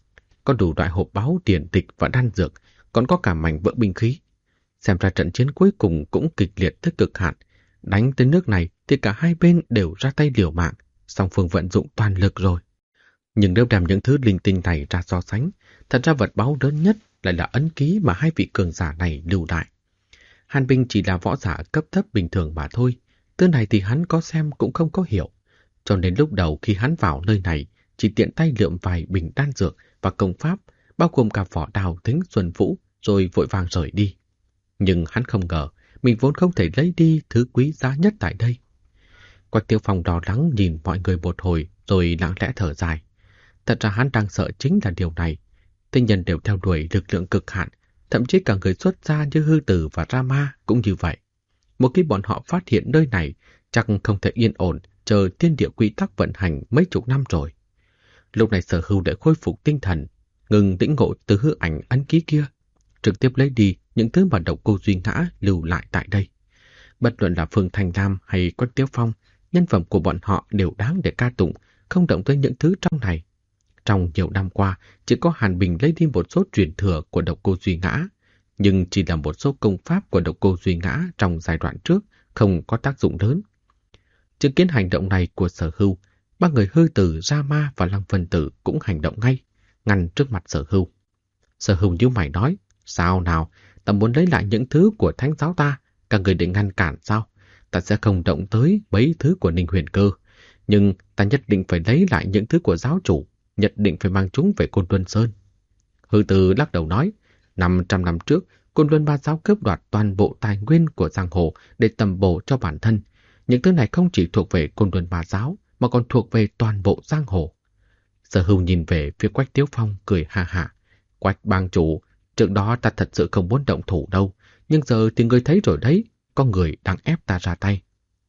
Có đủ loại hộp báu, tiền tịch và đan dược, còn có cả mảnh vỡ binh khí. Xem ra trận chiến cuối cùng cũng kịch liệt tới cực hạn. Đánh tới nước này thì cả hai bên đều ra tay liều mạng, song phương vận dụng toàn lực rồi. Nhưng nếu đem những thứ linh tinh này ra so sánh, thật ra vật báu lớn nhất lại là ấn ký mà hai vị cường giả này lưu lại. Hàn Bình chỉ là võ giả cấp thấp bình thường mà thôi, thứ này thì hắn có xem cũng không có hiểu. Cho nên lúc đầu khi hắn vào nơi này, chỉ tiện tay lượm vài bình đan dược và công pháp, bao gồm cả vỏ đào Thính Xuân Vũ, rồi vội vàng rời đi. Nhưng hắn không ngờ, mình vốn không thể lấy đi thứ quý giá nhất tại đây. Quách Tiêu Phong lo lắng nhìn mọi người một hồi, rồi lặng lẽ thở dài. Thật ra hắn đang sợ chính là điều này. Tinh nhân đều theo đuổi lực lượng cực hạn, thậm chí cả người xuất gia như Hư Tử và Rama cũng như vậy. Một khi bọn họ phát hiện nơi này, chắc không thể yên ổn chờ thiên địa quy tắc vận hành mấy chục năm rồi. Lúc này Sở Hưu đã khôi phục tinh thần, ngừng tĩnh ngộ từ hư ảnh ấn ký kia, trực tiếp lấy đi những thứ mà Độc Cô Duy Ngã lưu lại tại đây. Bất luận là Phương Thành Nam hay Quách Tiếu Phong, nhân phẩm của bọn họ đều đáng để ca tụng, không động tới những thứ trong này. Trong nhiều năm qua, chỉ có Hàn Bình lấy đi một số truyền thừa của Độc Cô Duy Ngã, nhưng chỉ là một số công pháp của Độc Cô Duy Ngã trong giai đoạn trước, không có tác dụng lớn. Chứng kiến hành động này của Sở Hưu, ba người Hư Tử, Rama và Lăng Vân Tử cũng hành động ngay, ngăn trước mặt Sở Hưu. Sở Hưu nhíu mày nói, sao nào, ta muốn lấy lại những thứ của Thánh giáo ta, các người định ngăn cản sao? Ta sẽ không động tới mấy thứ của Ninh Huyền Cơ, nhưng ta nhất định phải lấy lại những thứ của giáo chủ, nhất định phải mang chúng về Côn Luân Sơn. Hư Tử lắc đầu nói, 500 năm trước, Côn Luân Ba giáo cướp đoạt toàn bộ tài nguyên của giang hồ để tầm bổ cho bản thân. Những thứ này không chỉ thuộc về Côn Luân Ba giáo, mà còn thuộc về toàn bộ giang hồ. Sở Hưu nhìn về phía Quách Tiếu Phong cười ha hả. Quách bang chủ, trước đó ta thật sự không muốn động thủ đâu, nhưng giờ thì ngươi thấy rồi đấy, có người đang ép ta ra tay.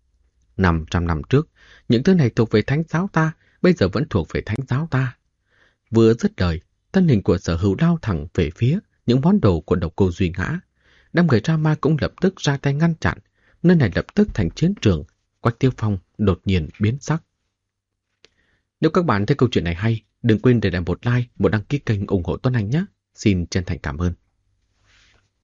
500 năm trước, những thứ này thuộc về Thánh giáo ta, bây giờ vẫn thuộc về Thánh giáo ta. Vừa dứt lời, thân hình của Sở Hưu lao thẳng về phía những món đồ của Độc Cô Duy Ngã. Đám người Rama cũng lập tức ra tay ngăn chặn, nơi này lập tức thành chiến trường. Quách Tiếu Phong đột nhiên biến sắc. Nếu các bạn thấy câu chuyện này hay, đừng quên để lại một like, một đăng ký kênh ủng hộ Tuấn Anh nhé. Xin chân thành cảm ơn.